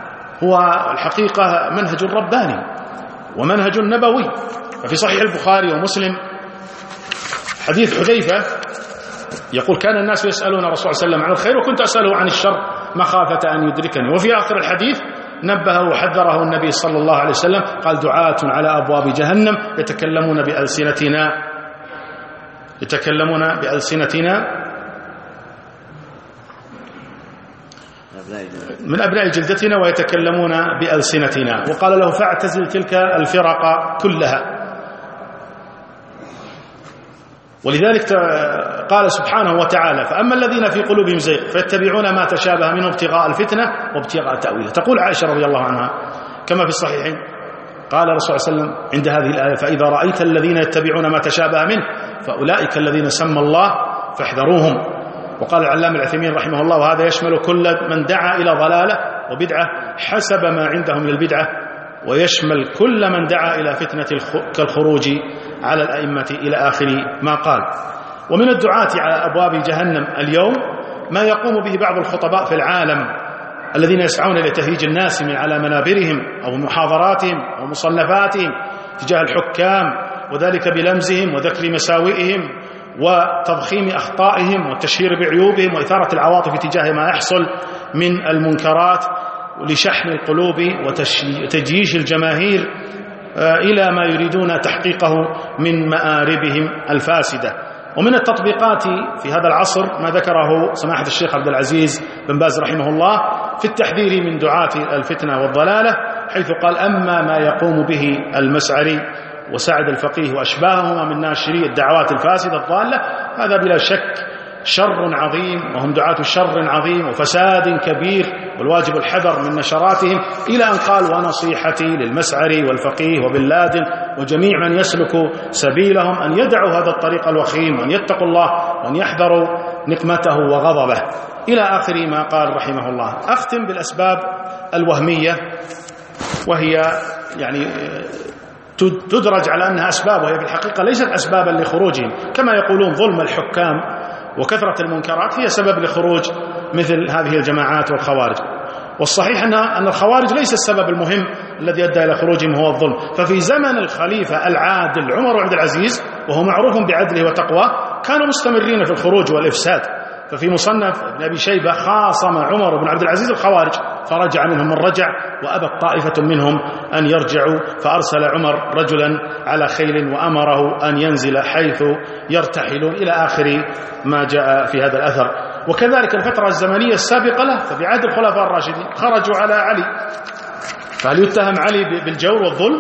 هو الحقيقة منهج رباني ومنهج نبوي. ففي صحيح البخاري ومسلم حديث حذيفة يقول كان الناس يسألون الرسول صلى الله عليه وسلم عن الخير وكنت أسأله عن الشر مخافة أن يدركني. وفي آخر الحديث نبهه وحذره النبي صلى الله عليه وسلم قال دعاة على أبواب جهنم يتكلمون بألسنتنا يتكلمون بألسنتنا من أبناء جلدتنا ويتكلمون بألسنتنا. وقال له فاعتزل تلك الفرق كلها. ولذلك قال سبحانه وتعالى فأما الذين في قلوبهم زيغ فيتبعون ما تشابه منه ابتغاء الفتنة وابتغاء تأويله. تقول عائشة رضي الله عنها كما في الصحيحين قال الرسول صلى الله عليه وسلم عند هذه الآية فإذا رأيت الذين يتبعون ما تشابه منه فأولئك الذين سمى الله فاحذروهم. وقال العلامة العثيمين رحمه الله وهذا يشمل كل من دعا إلى ضلالة وبدعة حسب ما عنده من البدعة ويشمل كل من دعا إلى فتنة كالخروج على الأئمة إلى آخر ما قال. ومن الدعاة على أبواب جهنم اليوم ما يقوم به بعض الخطباء في العالم الذين يسعون لتهيج الناس من على منابرهم أو محاضراتهم أو مصنفاتهم تجاه الحكام وذلك بلمزهم وذكر مساوئهم وتضخيم أخطائهم والتشهير بعيوبهم وإثارة العواطف تجاه ما يحصل من المنكرات لشحن القلوب وتجييش الجماهير إلى ما يريدون تحقيقه من مآربهم الفاسدة. ومن التطبيقات في هذا العصر ما ذكره سماحة الشيخ عبد العزيز بن باز رحمه الله في التحذير من دعاة الفتنة والضلالة حيث قال أما ما يقوم به المسعري وسعد الفقيه وأشباههما من ناشري الدعوات الفاسدة الضالة هذا بلا شك شر عظيم وهم دعاة شر عظيم وفساد كبير والواجب الحذر من نشراتهم إلى أن قال ونصيحتي للمسعري والفقيه وبن لادن وجميع من يسلك سبيلهم أن يدعوا هذا الطريق الوخيم وأن يتقوا الله وأن يحذروا نقمته وغضبه إلى آخر ما قال رحمه الله. أختم بالأسباب الوهمية وهي يعني تدرج على أنها أسباب وهي في الحقيقة ليست أسبابا لخروجهم كما يقولون ظلم الحكام وكثرة المنكرات هي سبب لخروج مثل هذه الجماعات والخوارج. والصحيح أن الخوارج ليس السبب المهم الذي أدى إلى خروجهم هو الظلم. ففي زمن الخليفة العادل عمر بن عبد العزيز وهو معروف بعدله وتقواه كانوا مستمرين في الخروج والإفساد. ففي مصنف ابن أبي شيبة خاصم عمر بن عبد العزيز الخوارج فرجع منهم من رجع وأبت طائفة منهم أن يرجعوا فأرسل عمر رجلا على خيل وأمره أن ينزل حيث يرتحلون إلى آخر ما جاء في هذا الأثر. وكذلك الفترة الزمنية السابقة له ففي عهد الخلفاء الراشدين خرجوا على علي فهل يتهم علي بالجور والظلم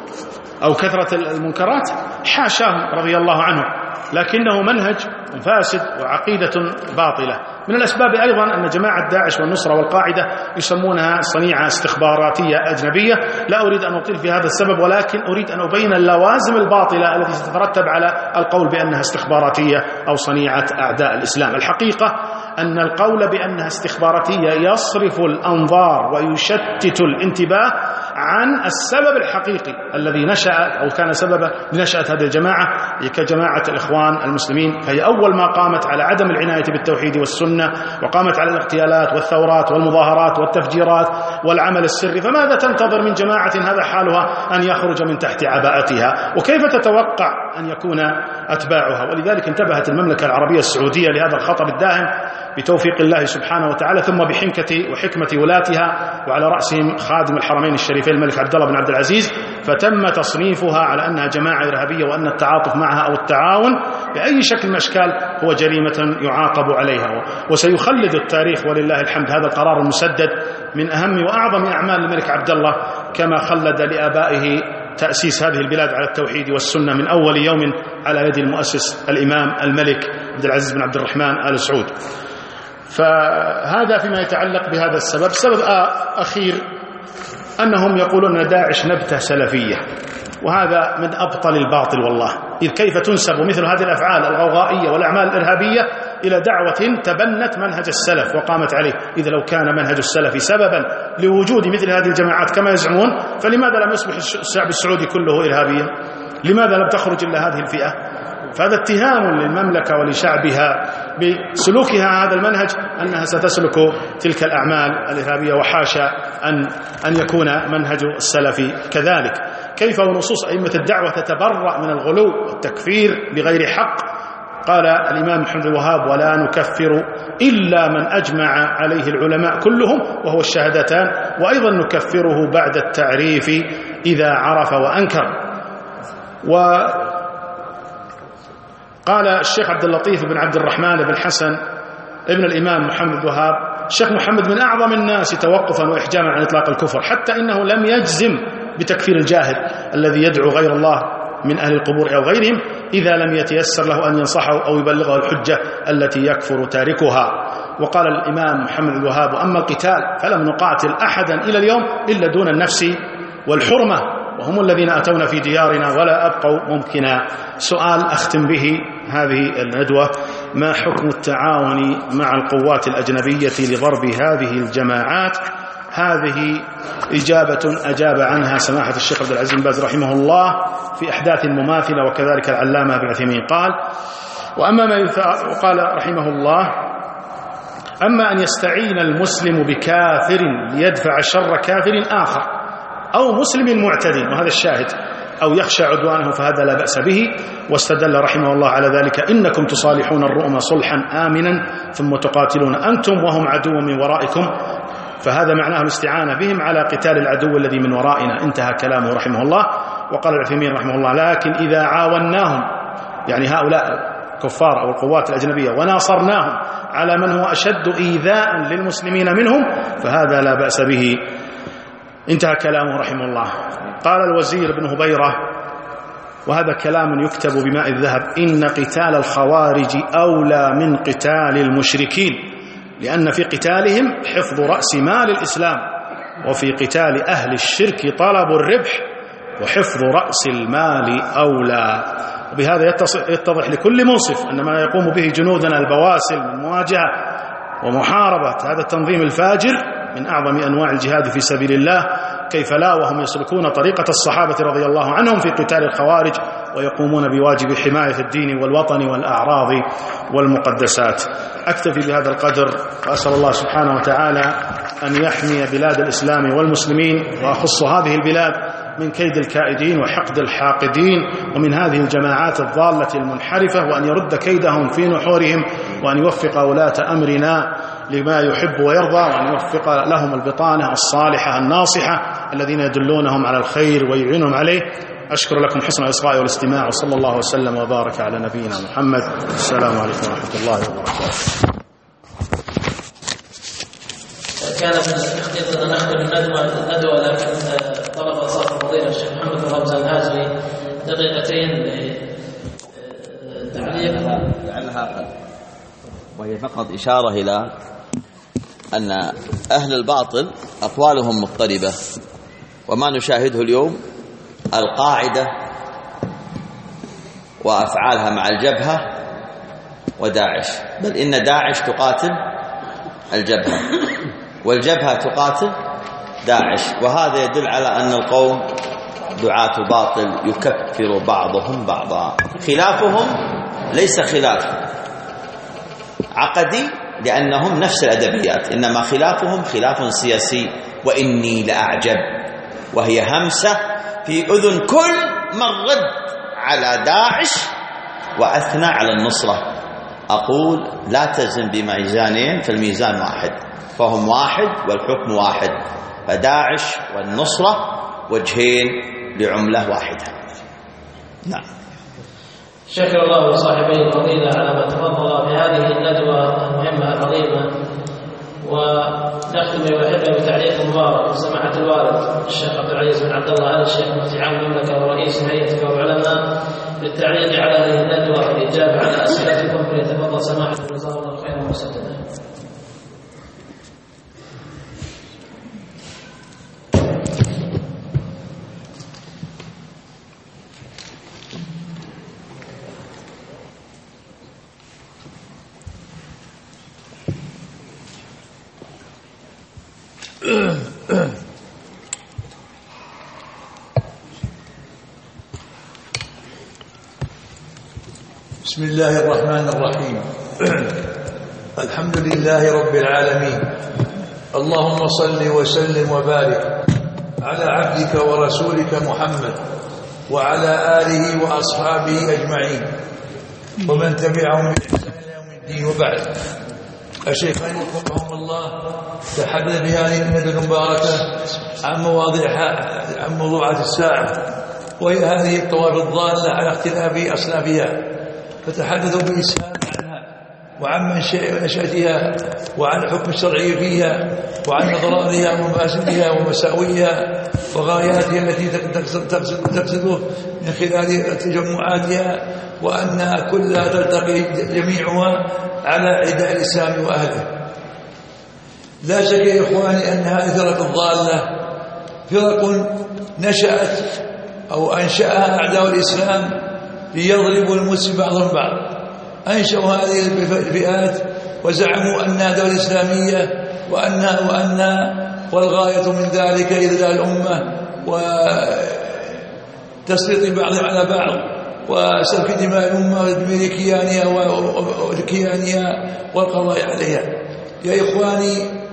أو كثرة المنكرات؟ حاشاه رضي الله عنه لكنه منهج فاسد وعقيدة باطلة. من الأسباب أيضا أن جماعة داعش والنصرة والقاعدة يسمونها صنيعة استخباراتية أجنبية. لا أريد أن أطيل في هذا السبب ولكن أريد أن أبين اللوازم الباطلة التي تترتب على القول بأنها استخباراتية أو صنيعة أعداء الإسلام. الحقيقة أن القول بأنها استخباراتية يصرف الأنظار ويشتت الانتباه عن السبب الحقيقي الذي نشأ أو كان سببا لنشأة هذه الجماعة كجماعة الإخوان المسلمين. فهي أول ما قامت على عدم العناية بالتوحيد والسنة وقامت على الاغتيالات والثورات والمظاهرات والتفجيرات والعمل السري. فماذا تنتظر من جماعة هذا حالها أن يخرج من تحت عباءتها وكيف تتوقع أن يكون أتباعها؟ ولذلك انتبهت المملكة العربية السعودية لهذا الخطب الداهم بتوفيق الله سبحانه وتعالى ثم بحنكة وحكمة ولاتها وعلى رأسهم خادم الحرمين الشريفين الملك عبد الله بن عبد العزيز فتم تصنيفها على أنها جماعة إرهابية وأن التعاطف معها أو التعاون بأي شكل من الأشكال هو جريمة يعاقب عليها. وسيخلد التاريخ ولله الحمد هذا القرار المسدد من أهم وأعظم أعمال الملك عبد الله كما خلد لآبائه تأسيس هذه البلاد على التوحيد والسنة من أول يوم على يد المؤسس الإمام الملك عبد العزيز بن عبد الرحمن آل سعود. فهذا فيما يتعلق بهذا السبب. السبب أخير أنهم يقولون أن داعش نبتة سلفية وهذا من أبطل الباطل والله. إذ كيف تنسب مثل هذه الأفعال الغوغائية والأعمال الإرهابية إلى دعوة تبنت منهج السلف وقامت عليه؟ إذا لو كان منهج السلف سببا لوجود مثل هذه الجماعات كما يزعمون فلماذا لم يصبح الشعب السعودي كله إرهابيا؟ لماذا لم تخرج إلا هذه الفئة؟ فهذا اتهام للمملكة ولشعبها بسلوكها هذا المنهج أنها ستسلك تلك الأعمال الإرهابية، وحاشا أن أن يكون منهج السلف كذلك. كيف ونصوص أئمة الدعوة تتبرأ من الغلو والتكفير بغير حق؟ قال الإمام محمد الوهاب: ولا نكفر إلا من أجمع عليه العلماء كلهم وهو الشهادتان، وأيضا نكفره بعد التعريف إذا عرف وأنكر. وقال الشيخ عبد اللطيف بن عبد الرحمن بن حسن ابن الإمام محمد الوهاب: الشيخ محمد من أعظم الناس توقفا وإحجاما عن إطلاق الكفر، حتى إنه لم يجزم بتكفير الجاهل الذي يدعو غير الله من أهل القبور أو غيرهم إذا لم يتيسر له أن ينصحه أو يبلغه الحجة التي يكفر تاركها. وقال الإمام محمد الوهاب: أما القتال فلم نقاتل أحدا إلى اليوم إلا دون النفس والحرمة، وهم الذين أتونا في ديارنا ولا أبقوا ممكنا. سؤال أختم به هذه الندوة: ما حكم التعاون مع القوات الأجنبية لضرب هذه الجماعات؟ هذه إجابة أجاب عنها سماحة الشيخ عبد العزيز بن باز رحمه الله في أحداث مماثلة، وكذلك العلامة ابن عثيمين قال: وأما ما وقال رحمه الله: أما أن يستعين المسلم بكافر ليدفع شر كافر آخر أو مسلم معتد، وهذا الشاهد، أو يخشى عدوانه، فهذا لا بأس به. واستدل رحمه الله على ذلك: إنكم تصالحون الرؤم صلحا آمنا ثم تقاتلون أنتم وهم عدو من ورائكم، فهذا معناه الاستعانة بهم على قتال العدو الذي من ورائنا. انتهى كلامه رحمه الله. وقال العثيمين رحمه الله: لكن إذا عاوناهم، يعني هؤلاء الكفار أو القوات الأجنبية، وناصرناهم على من هو أشد إيذاء للمسلمين منهم، فهذا لا بأس به. انتهى كلامه رحمه الله. قال الوزير بن هبيرة، وهذا كلام يكتب بماء الذهب: إن قتال الخوارج أولى من قتال المشركين، لأن في قتالهم حفظ رأس مال الإسلام، وفي قتال أهل الشرك طلب الربح، وحفظ رأس المال أولى. وبهذا يتضح لكل منصف أن ما يقوم به جنودنا البواسل من مواجهة ومحاربة هذا التنظيم الفاجر من أعظم أنواع الجهاد في سبيل الله، كيف لا وهم يسلكون طريقة الصحابة رضي الله عنهم في قتال الخوارج، ويقومون بواجب حماية الدين والوطن والأعراض والمقدسات. أكتفي بهذا القدر، وأسأل الله سبحانه وتعالى أن يحمي بلاد الإسلام والمسلمين، وأخص هذه البلاد من كيد الكائدين وحقد الحاقدين ومن هذه الجماعات الضالة المنحرفة، وأن يرد كيدهم في نحورهم، وأن يوفق ولاة أمرنا لما يحب ويرضى، وأن يوفق لهم البطانة الصالحة الناصحة الذين يدلونهم على الخير ويعينهم عليه. أشكر لكم حسن الإصغاء والاستماع، وصلى الله وسلم وبارك على نبينا محمد. السلام عليكم ورحمة الله وبركاته. كان من الاختيار أن نختم الندوة، لكن طلب صاحب فضيلة الشيخ محمد بن رمزان الهازلي دقيقتين للتعليق لعلها أقل، وهي فقط إشارة إلى أن أهل الباطل أقوالهم مضطربة، وما نشاهده اليوم القاعدة وأفعالها مع الجبهة وداعش، بل إن داعش تقاتل الجبهة والجبهة تقاتل داعش، وهذا يدل على أن القوم دعاة باطل يكفر بعضهم بعضا. خلافهم ليس خلاف عقدي لأنهم نفس الأدبيات، إنما خلافهم خلاف سياسي. وإني لأعجب، وهي همسة في أذن كل من رد على داعش وأثنى على النصرة. أقول لا تزن بميزانين، فالميزان واحد، فهم واحد والحكم واحد، فداعش والنصرة وجهين لعملة واحدة. نعم. شكر الله صاحبي الفضيلة على ما تفضل بهذه الندوة المهمة العظيمة. ونختم بوحدة بتعليق مبارك سماحة الوالد الشيخ عبد العزيز بن عبد الله آل الشيخ مفتي عام المملكة ورئيس هيئة كبار العلماء بالتعليق على هذه الندوة والإجابة على أسئلتكم، فليتفضل سماحة جزاه الله خيرا وسددا. بسم الله الرحمن الرحيم. الحمد لله رب العالمين، اللهم صل وسلم وبارك على عبدك ورسولك محمد وعلى آله وأصحابه أجمعين ومن تبعهم بإحسان إلى يوم الدين. وبعد، الشيخان وفقهم الله تحدث بهذه المادة المباركة عن مواضيع عن موضوعات الساعة، وهي هذه الطوائف الضالة على اختلاف أصنافها، فتحدثوا بإسهام عنها وعن نشأتها وعن الحكم الشرعي فيها وعن أضرارها ومفاسدها ومساوئها وغاياتها التي تقصد من خلال تجمعاتها، وأنها كلها تلتقي جميعها على عداء الإسلام وأهله. لا شك يا إخواني أن هذه الفرق الضالة فرق نشأت أو أنشأها أعداء الإسلام ليضربوا المسلم بعضهم بعض. أنشأوا هذه الفئات وزعموا أنها دولة إسلامية وأنها وأنها والغاية من ذلك إذلال الأمة وتسليط بعضهم على بعض وسفك دماء الأمة ودمير كيانها وكيانها والقضاء عليها. يا إخواني،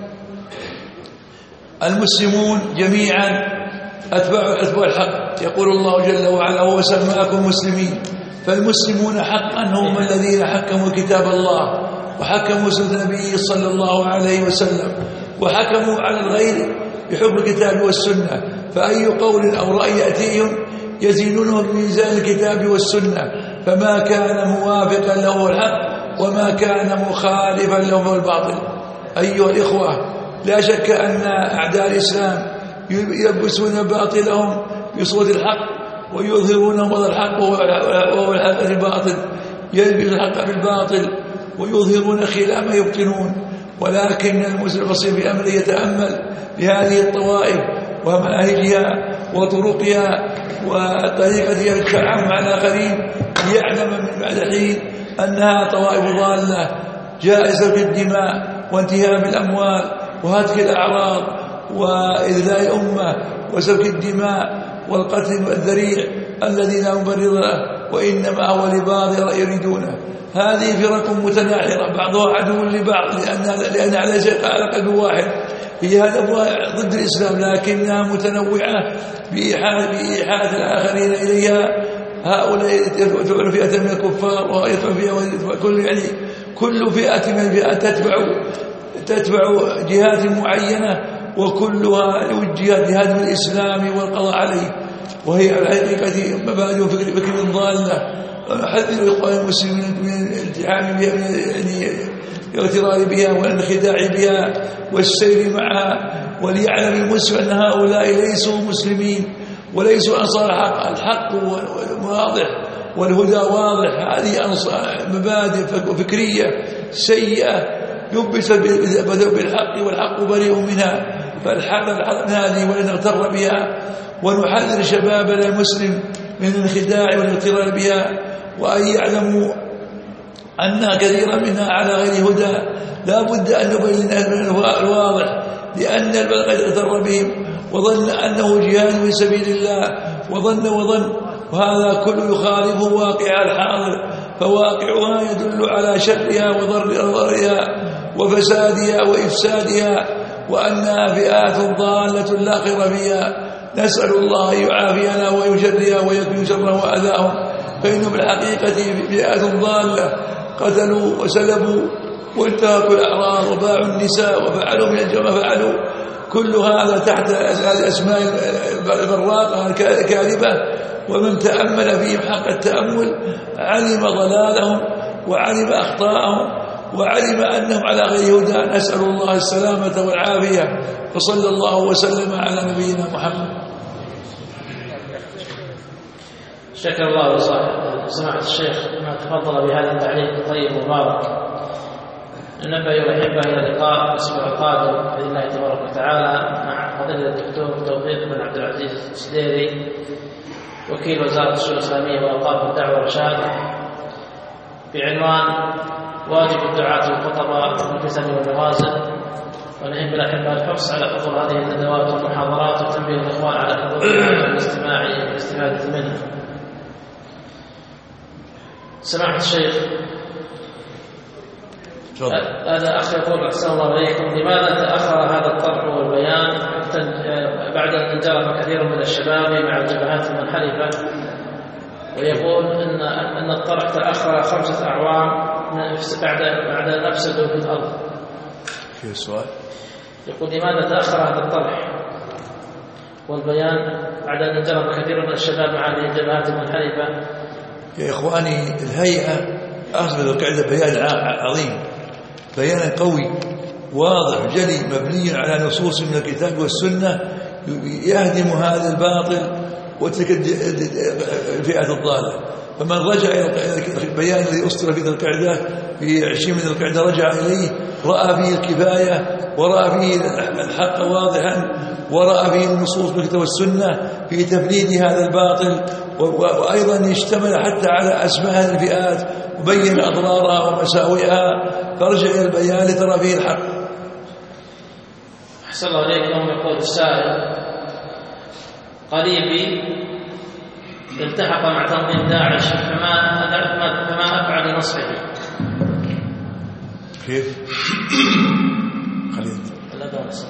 المسلمون جميعا أتباع أتباع الحق، يقول الله جل وعلا: هو سماكم مسلمين. فالمسلمون حقا هم الذين حكموا كتاب الله وحكموا سنة النبي صلى الله عليه وسلم وحكموا على الغير بحكم الكتاب والسنة. فأي قول أو رأي يأتيهم يزينونه بميزان الكتاب والسنة، فما كان موافقا له الحق وما كان مخالفا له الباطل. أيها الإخوة، لا شك أن أعداء الإسلام يلبسون باطلهم بصوت الحق ويظهرون وضع الحق وهو الحق بالباطل، يلبس الحق بالباطل ويظهرون خلاف ما يبطنون. ولكن المسلم البصير بأمره يتأمل بهذه الطوائف ومناهجها وطرقها وطريقتها في التعامل مع الآخرين، ليعلم من بعد حين أنها طوائف ضالة جائزة في الدماء وانتهاء الأموال وهتك الأعراض وإذلاء الأمة وسفك الدماء والقتل الذريع الذي لا مبرر له، وإنما هو لبعض يريدونه. هذه فرق متناحرة بعضها عدو لبعض لأن لأن على قلب واحد، هي هدفها ضد الإسلام، لكنها متنوعة بإيحاء الآخرين إليها. هؤلاء يدعون فئة من الكفار ويدعون فئة كل يعني كل فئة من الفئات تتبع تتبع جهات معينة، وكلها وجهت لهدم الإسلام والقضاء عليه، وهي الحقيقة مبادئ فكر ضالة. ونحذر إخوان المسلمين من الالتحام بها، من يعني الاغترار بها والانخداع بها والسير معها. وليعلم المسلم أن هؤلاء ليسوا مسلمين وليسوا أنصار الحق. الحق واضح والهدى واضح. هذه مبادئ فكرية سيئة يبت بالحق والحق بريء منها، فالحذر من هذه ولا نغتر بها، ونحذر شبابنا المسلم من الانخداع والاغترار بها، وأن يعلموا أن كثيرا منها على غير هدى. لا بد أن نبين الواضح، لأن البلد قد اغتر بهم وظن أنه جهاد في سبيل الله، وظن وظن وهذا كله يخالف واقع الحاضر، فواقعها يدل على شرها وضرها وفسادها وإفسادها، وأنها فئات ضالة لا خير فيها. نسأل الله أن يعافينا ويشرها ويكفي شرهم وأذاهم، فإنهم بالحقيقة فئات ضالة قتلوا وسلبوا وانتهكوا الأعراض وباعوا النساء وفعلوا من الجرائم فعلوا. كل هذا تحت الأسماء البراقة الكاذبة، ومن تأمل فيهم حق التأمل علم ضلالهم وعلم أخطاءهم وعلم أنهم على غير هدى. نسأل الله السلامة والعافية، وصلى الله وسلم على نبينا محمد. شكر الله سماحة الشيخ ما تفضل بهذا التعليق الطيب المبارك. ننبه الأحبة إلى اللقاء الأسبوع القادم بإذن الله تبارك وتعالى مع فضيلة الدكتور توفيق بن عبد العزيز السديري، وكيل وزارة الشؤون الإسلامية والأوقاف والدعوة والإرشاد، بعنوان واجب الدعاة والخطباء في الفتن والنوازل. ونهم بالأحبة الحرص على حضور هذه الندوات والمحاضرات، وتنبيه الإخوان على حضورها والاستماع والاستفادة منها. سماحة الشيخ، هذا أخ يقول أحسن الله عليكم، لماذا تأخر هذا الطرح والبيان بعد أن انجرف كثير من الشباب مع الجبهات المنحرفة؟ ويقول أن أن الطرح تأخر خمسة أعوام بعد بعد أن أفسدوا في الأرض. في السؤال يقول لماذا تأخر هذا الطرح والبيان بعد أن انجرف كثير من الشباب مع هذه الجبهات المنحرفة؟ يا إخواني، الهيئة أخذ القاعدة بيان عظيم، بيان قوي واضح جلي مبني على نصوص من الكتاب والسنة يهدم هذا الباطل وتلك الفئة الضالة. فمن رجع إلى البيان الذي أسطر في ذي القعدة في عشرين من القعدة رجع إليه، رأى فيه الكفاية ورأى فيه الحق واضحا ورأى فيه النصوص بالكتاب والسنة في تفنيد هذا الباطل، وأيضا يشتمل حتى أسماء هذه الفئات وبين أضرارها ومساوئها، فرجع إلى البيان لترى فيه الحق. أحسن الله عليكم. يقول السائل: قريبي التحق مع تنظيم داعش، فما فما أفعل لنصحه؟ كيف؟ خليل لا بأس.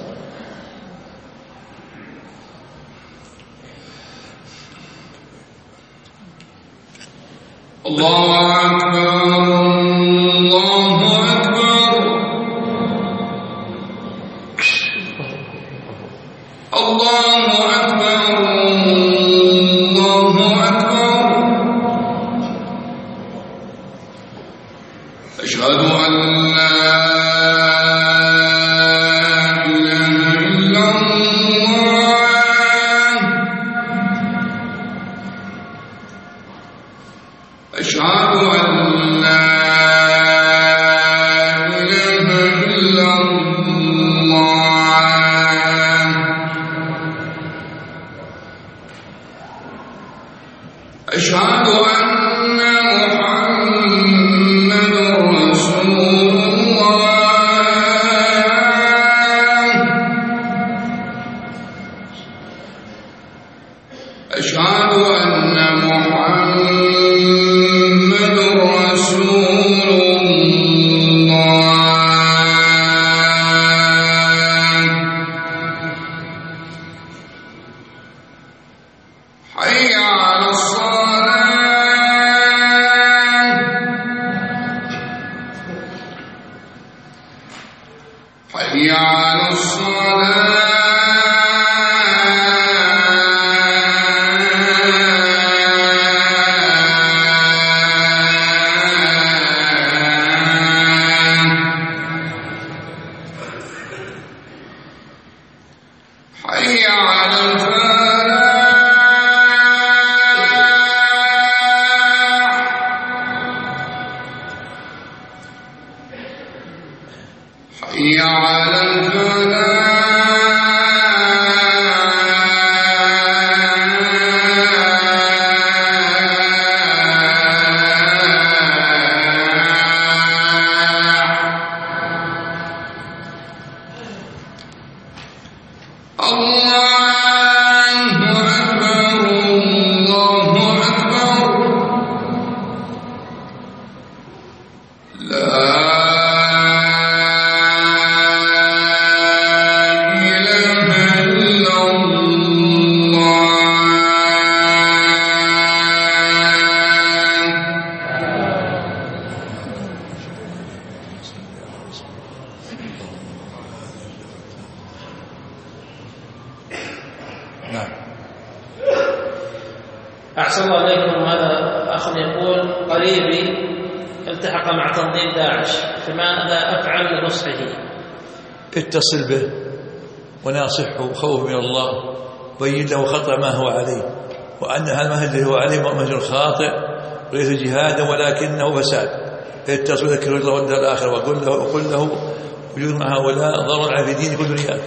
الله أكبر الله أكبر الله أكبر الله أكبر. أشهد أن لا إله إلا الله. أشهد أن لا إله إلا الله. أشهد أن محمد رسول الله. أشهد أن محمد رسول الله. حي على الصلاة. حي على الصلاة. حي على الفلاح. حي على أحسن الله عليكم. هذا أخ يقول: قريبي التحق مع تنظيم داعش، فماذا أفعل لنصحه؟ اتصل به وناصحه خوف من الله، بين له خطأ ما هو عليه، وأن هذا المنهج الذي هو عليه منهج خاطئ وليس جهادا ولكنه فساد. اتصل ذكر الله والدار الآخرة، وقل له وقل له وجود مع هؤلاء ضرر على دينك ودنياك.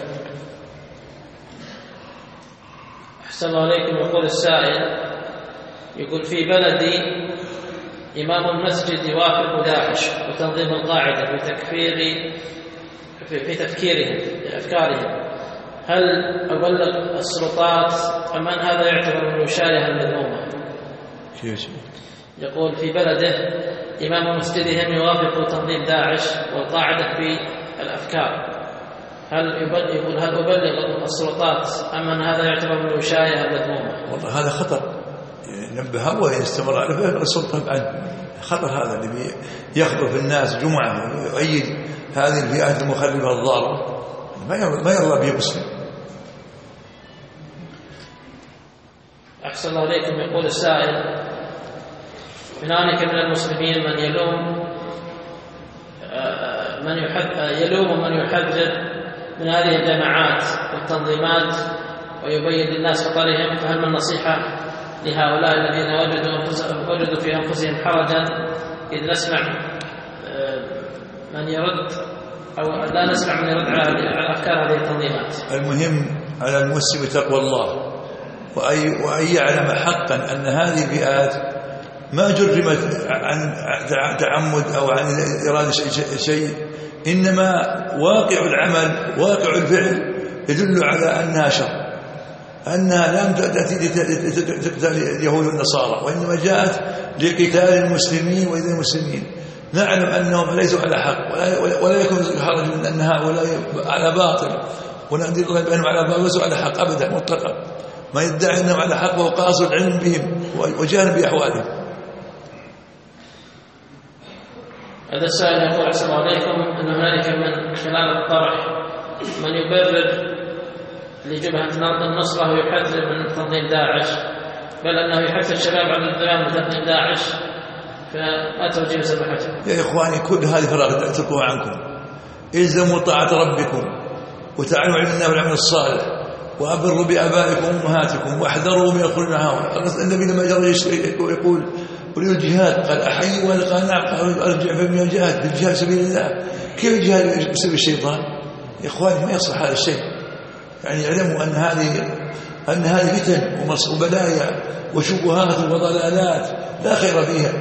أحسن الله عليكم. يقول السائل: يقول في بلدي إمام المسجد يوافق داعش وتنظيم القاعدة في تكفير في, في تفكيرهم في أفكارهم، هل أبلغ السلطات أم أن هذا يعتبر من المشاريع المذمومة؟ يقول في بلده إمام مسجدهم يوافق تنظيم داعش والقاعدة في الأفكار، هل يقول هل أبلغ السلطات أم أن هذا يعتبر من الوشاية المذمومة؟ والله هذا خطر نبهه ويستمر عليه السلطة بعد خطر. هذا اللي يخبر في الناس جمعة ويؤيد هذه الفئات المخربة الضارة ما يرضى به مسلم. أحسن الله إليكم. يقول السائل هنالك من المسلمين من يلوم من يلوم ومن يحذر من هذه الجماعات والتنظيمات ويبين للناس خطرهم، فهل من نصيحة لهؤلاء الذين وجدوا وجدوا في أنفسهم حرجا إذ نسمع من يرد أو لا نسمع من يرد على أفكار هذه التنظيمات؟ المهم على المسلم تقوى الله وأن يعلم حقا أن هذه الفئات ما جرمت عن تعمد أو عن إرادة شيء، إنما واقع العمل واقع الفعل يدل على أنها شر، أنها لم تقتل اليهود والنصارى وإنما جاءت لقتال المسلمين وإذن المسلمين. نعلم أنهم ليسوا على حق ولا يكون حرج من أن هؤلاء على باطل، ونادي الله بأنهم على باطل ليسوا على حق أبدا مطلقا، ما يدعي أنهم على حق وهو قاصر العلم بهم وجانب بأحوالهم. هذا السائل يقول أحسن الله عليكم أن هنالك من خلال الطرح من يبرر لجبهة النصرة ويحذر من تنظيم داعش، بل أنه يحث الشباب على الالتزام بتنظيم داعش، فما توجيه سماحته؟ يا إخواني كل هذه فراغ اتركوها عنكم، الزموا طاعة ربكم وتعالوا على النبي والعمل الصالح وأبروا بآبائكم وأمهاتكم واحذروا من الخروج معهم. النبي لما جرى يقول ولي الجهاد قال أحيي وقال نعم قال أرجع من الجهاد بالجهاد سبيل الله. كيف الجهاد بسبب الشيطان؟ يا إخواني ما يصلح هذا الشيء، يعني اعلموا أن هذه أن هذه فتن وبلايا وشبهات وضلالات لا خير فيها.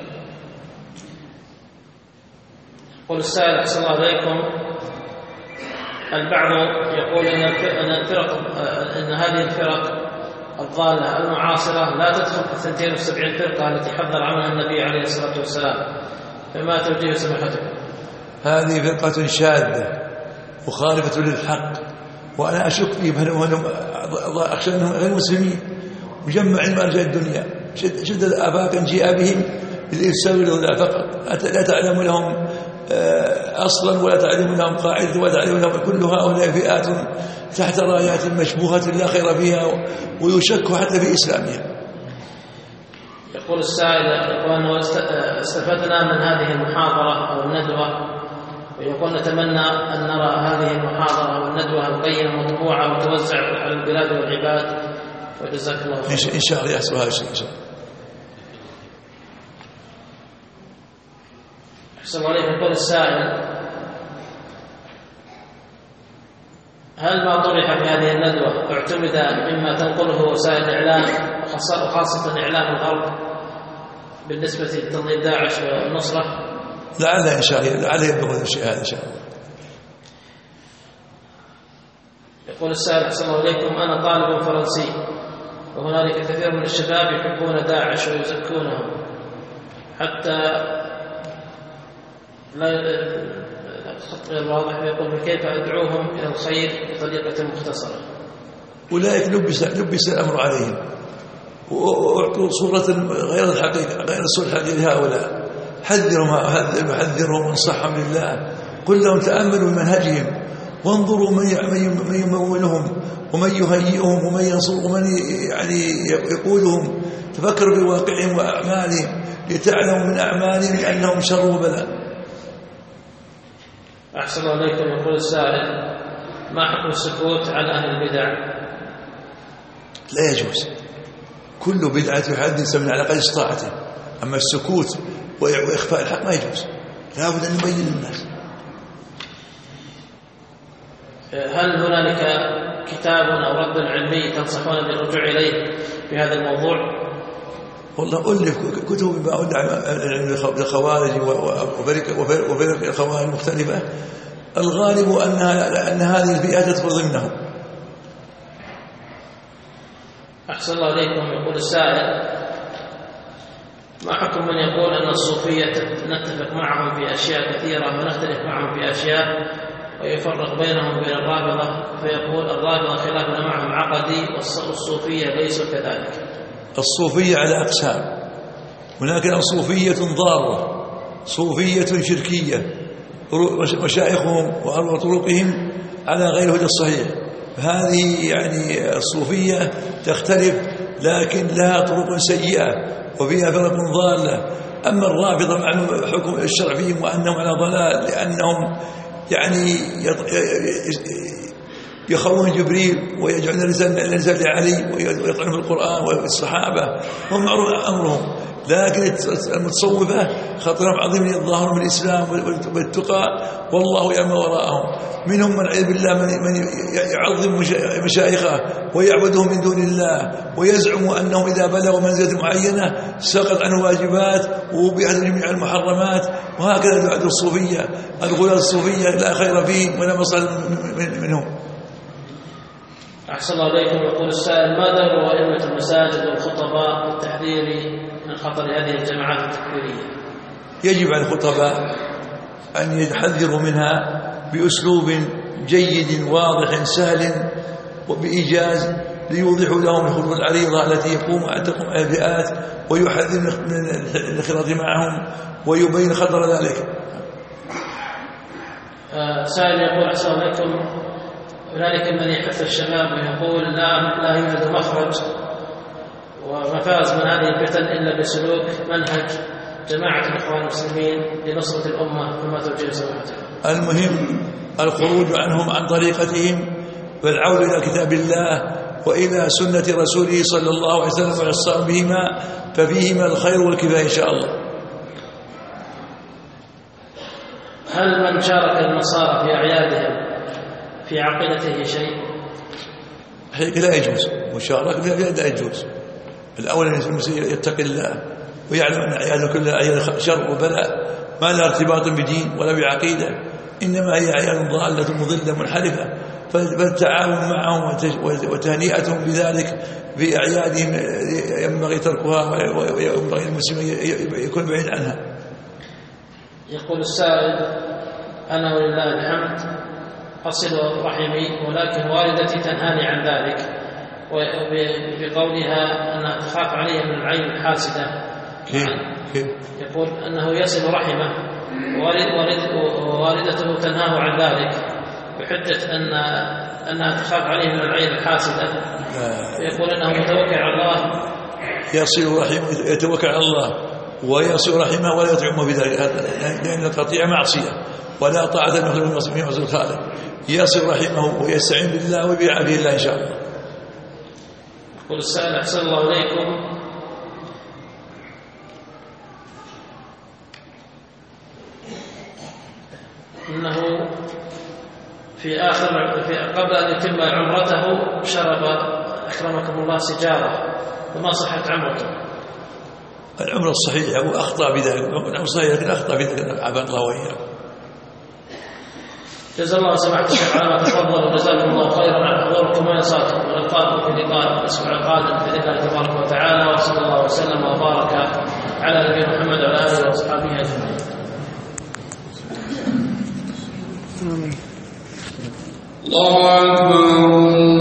يقول السائل أحسن الله عليكم البعض يقول إن الفرق إن هذه الفرق الضالة المعاصرة لا تدخل في اثنتين وسبعين فرقة التي حذر عنها النبي عليه الصلاة والسلام، فما توجيه سماحتكم؟ هذه فرقة شاذة مخالفة للحق، وأنا أشك فيهم هل أخشى أنهم غير مسلمين مجمع مرجع الدنيا شد الآفاق جاء بهم للإرسال لا فقط، لا تعلم لهم أصلا ولا تعلم لهم قاعدة ولا تعلم لهم. كل هؤلاء فئات تحت رايات مشبوهة لا خير فيها ويشك حتى في إسلامها. يقول السائل أنه استفدنا من هذه المحاضرة أو الندوة، ويقول نتمنى أن نرى هذه المحاضرة أو الندوة مبينة مطبوعة وتوزع على البلاد والعباد، وجزاك الله خير. إن شاء الله يحصل هذا الشيء إن شاء الله. أحسن الله عليكم. يقول السائل هل ما طرح في هذه الندوة اعتمد مما تنقله وسائل الإعلام وخاصة إعلام الغرب بالنسبة لتنظيم داعش والنصرة؟ لعل إن شاء الله لعل يبلغ الشيء هذا إن شاء الله. يقول السائل أحسن الله عليكم أنا طالب فرنسي وهنالك كثير من الشباب يحبون داعش ويزكونهم حتى لا الخط غير واضح، يقول كيف أدعوهم إلى الخير بطريقة مختصرة؟ أولئك لبس لبس الأمر عليهم وأعطوا صورة غير الحقيقة غير الصورة الحقيقية لهؤلاء. حذرهم حذرهم وانصحهم لله، قل لهم تأملوا منهجهم وانظروا من يمولهم ومن يهيئهم ومن ينصرهم ومن يعني يقودهم، تفكروا بواقعهم وأعمالهم لتعلموا من أعمالهم أنهم شر وبلاء. أحسن الله عليكم. يقول السائل ما حكم السكوت على أهل البدع؟ لا يجوز، كل بدعة يحدث من على قدر استطاعته، أما السكوت وإخفاء الحق ما يجوز، لا بد أن نبين للناس. هل هنالك كتاب أو رد علمي تنصحون بالرجوع إليه في هذا الموضوع؟ والله ألف كتب بما ألف للخوارج وفرق الخوارج المختلفة، الغالب أنها أن هذه الفئات تدخل ضمنهم. أحسن الله عليكم. يقول السائل ما حكم من يقول أن الصوفية نتفق معهم في أشياء كثيرة ونختلف معهم في أشياء ويفرق بينهم وبين الرافضة، فيقول الرافضة خلافنا معهم عقدي والصوفية ليسوا كذلك؟ الصوفية على أقسام، هناك صوفية ضارة، صوفية شركية، مشايخهم وطرقهم على غير الهدى الصحيح، هذه يعني الصوفية تختلف لكن لها طرق سيئة وفيها فرق ضالة. أما الرافضة مع حكم الشرع فيهم وأنهم على ضلال، لأنهم يعني يخرون جبريل ويجعلون الإنسان لعلي ويطعنون في القرآن والصحابة، هم معروف أمرهم. لكن المتصوفة خطرهم عظيم يظاهرون بالإسلام والتقى والله يعلم وراءهم. منهم من عيب بالله من يعظم مشايخه ويعبدهم من دون الله ويزعم أنهم إذا بلغوا منزلة معينة سقط عنه واجبات وبيحدث جميع المحرمات، وهكذا دعاة الصوفية. الغلاة الصوفية لا خير فيهم ولا مصلح منهم. أحسن الله عليكم. يقول السائل: ما دور أئمة المساجد والخطباء بالتحذير من خطر هذه الجماعات التكفيرية؟ يجب على الخطباء أن يحذروا منها بأسلوب جيد واضح سهل وبإيجاز، ليوضحوا لهم الخطوط العريضة التي يقوم أن تقوم على الفئات، ويحذر من الانخراط معهم ويبين خطر ذلك. سائل يقول: أحسن الله عليكم، هنالك من يحث الشباب ويقول لا لا يوجد مخرج ومفاز من هذه الفتن إلا بسلوك منهج جماعة الإخوان المسلمين لنصرة الأمة، فما توجيه سماحته؟ المهم الخروج عنهم عن طريقتهم والعودة إلى كتاب الله وإلى سنة رسوله صلى الله عليه وسلم والإصرار بهما، ففيهما الخير والكفاية إن شاء الله. هل من شارك النصارى في أعيادهم في عقيدته شيء؟ هيك لا يجوز مشاركة في أعياد، لا يجوز. الأول أن يتقي الله ويعلم أن أعياده كلها أعياد شر وبلاء ما لها ارتباط بدين ولا بعقيدة، إنما هي أعياد ضالة مضلة منحرفة، فالتعاون معهم وتهنئتهم بذلك في أعيادهم ينبغي تركها وينبغي المسلمين يكون بعيد عنها. يقول السائل: أنا ولله الحمد أصل رحمي، ولكن والدتي تنهاني عن ذلك بقولها أنها تخاف علي من العين الحاسدة. يقول أنه يصل رحمه ووالدته تنهاه عن ذلك بحجة أن أنها تخاف عليه من العين الحاسدة، ويقول أنه متوكل على الله. يصل رحمه، يتوكل على الله ويصل رحمه ولا يطعمه بذلك، لأن القطيعة معصية ولا طاعة المخلوق في معصية الخالق. يصل رحمه ويستعين بالله وبيعافيه الله إن شاء الله. يقول السائل: أحسن الله إليكم، إنه في آخر في قبل أن يتم عمرته شرب أكرمكم الله سيجارة، وما صحت عمرته؟ العمرة الصحيحة وأخطأ بذلك، العمرة الصحيحة لكن أخطأ بذلك، عافانا الله وإياه. جزا الله سماحة الشيخ على ما تفضل، وجزاكم الله خيرا على حضوركم وإنصاتكم، ونلقاكم في لقاء الأسبوع القادم بإذن الله تبارك وتعالى، وصلى الله وسلم وبارك على نبينا محمد وعلى آله وأصحابه أجمعين. الله أكبر.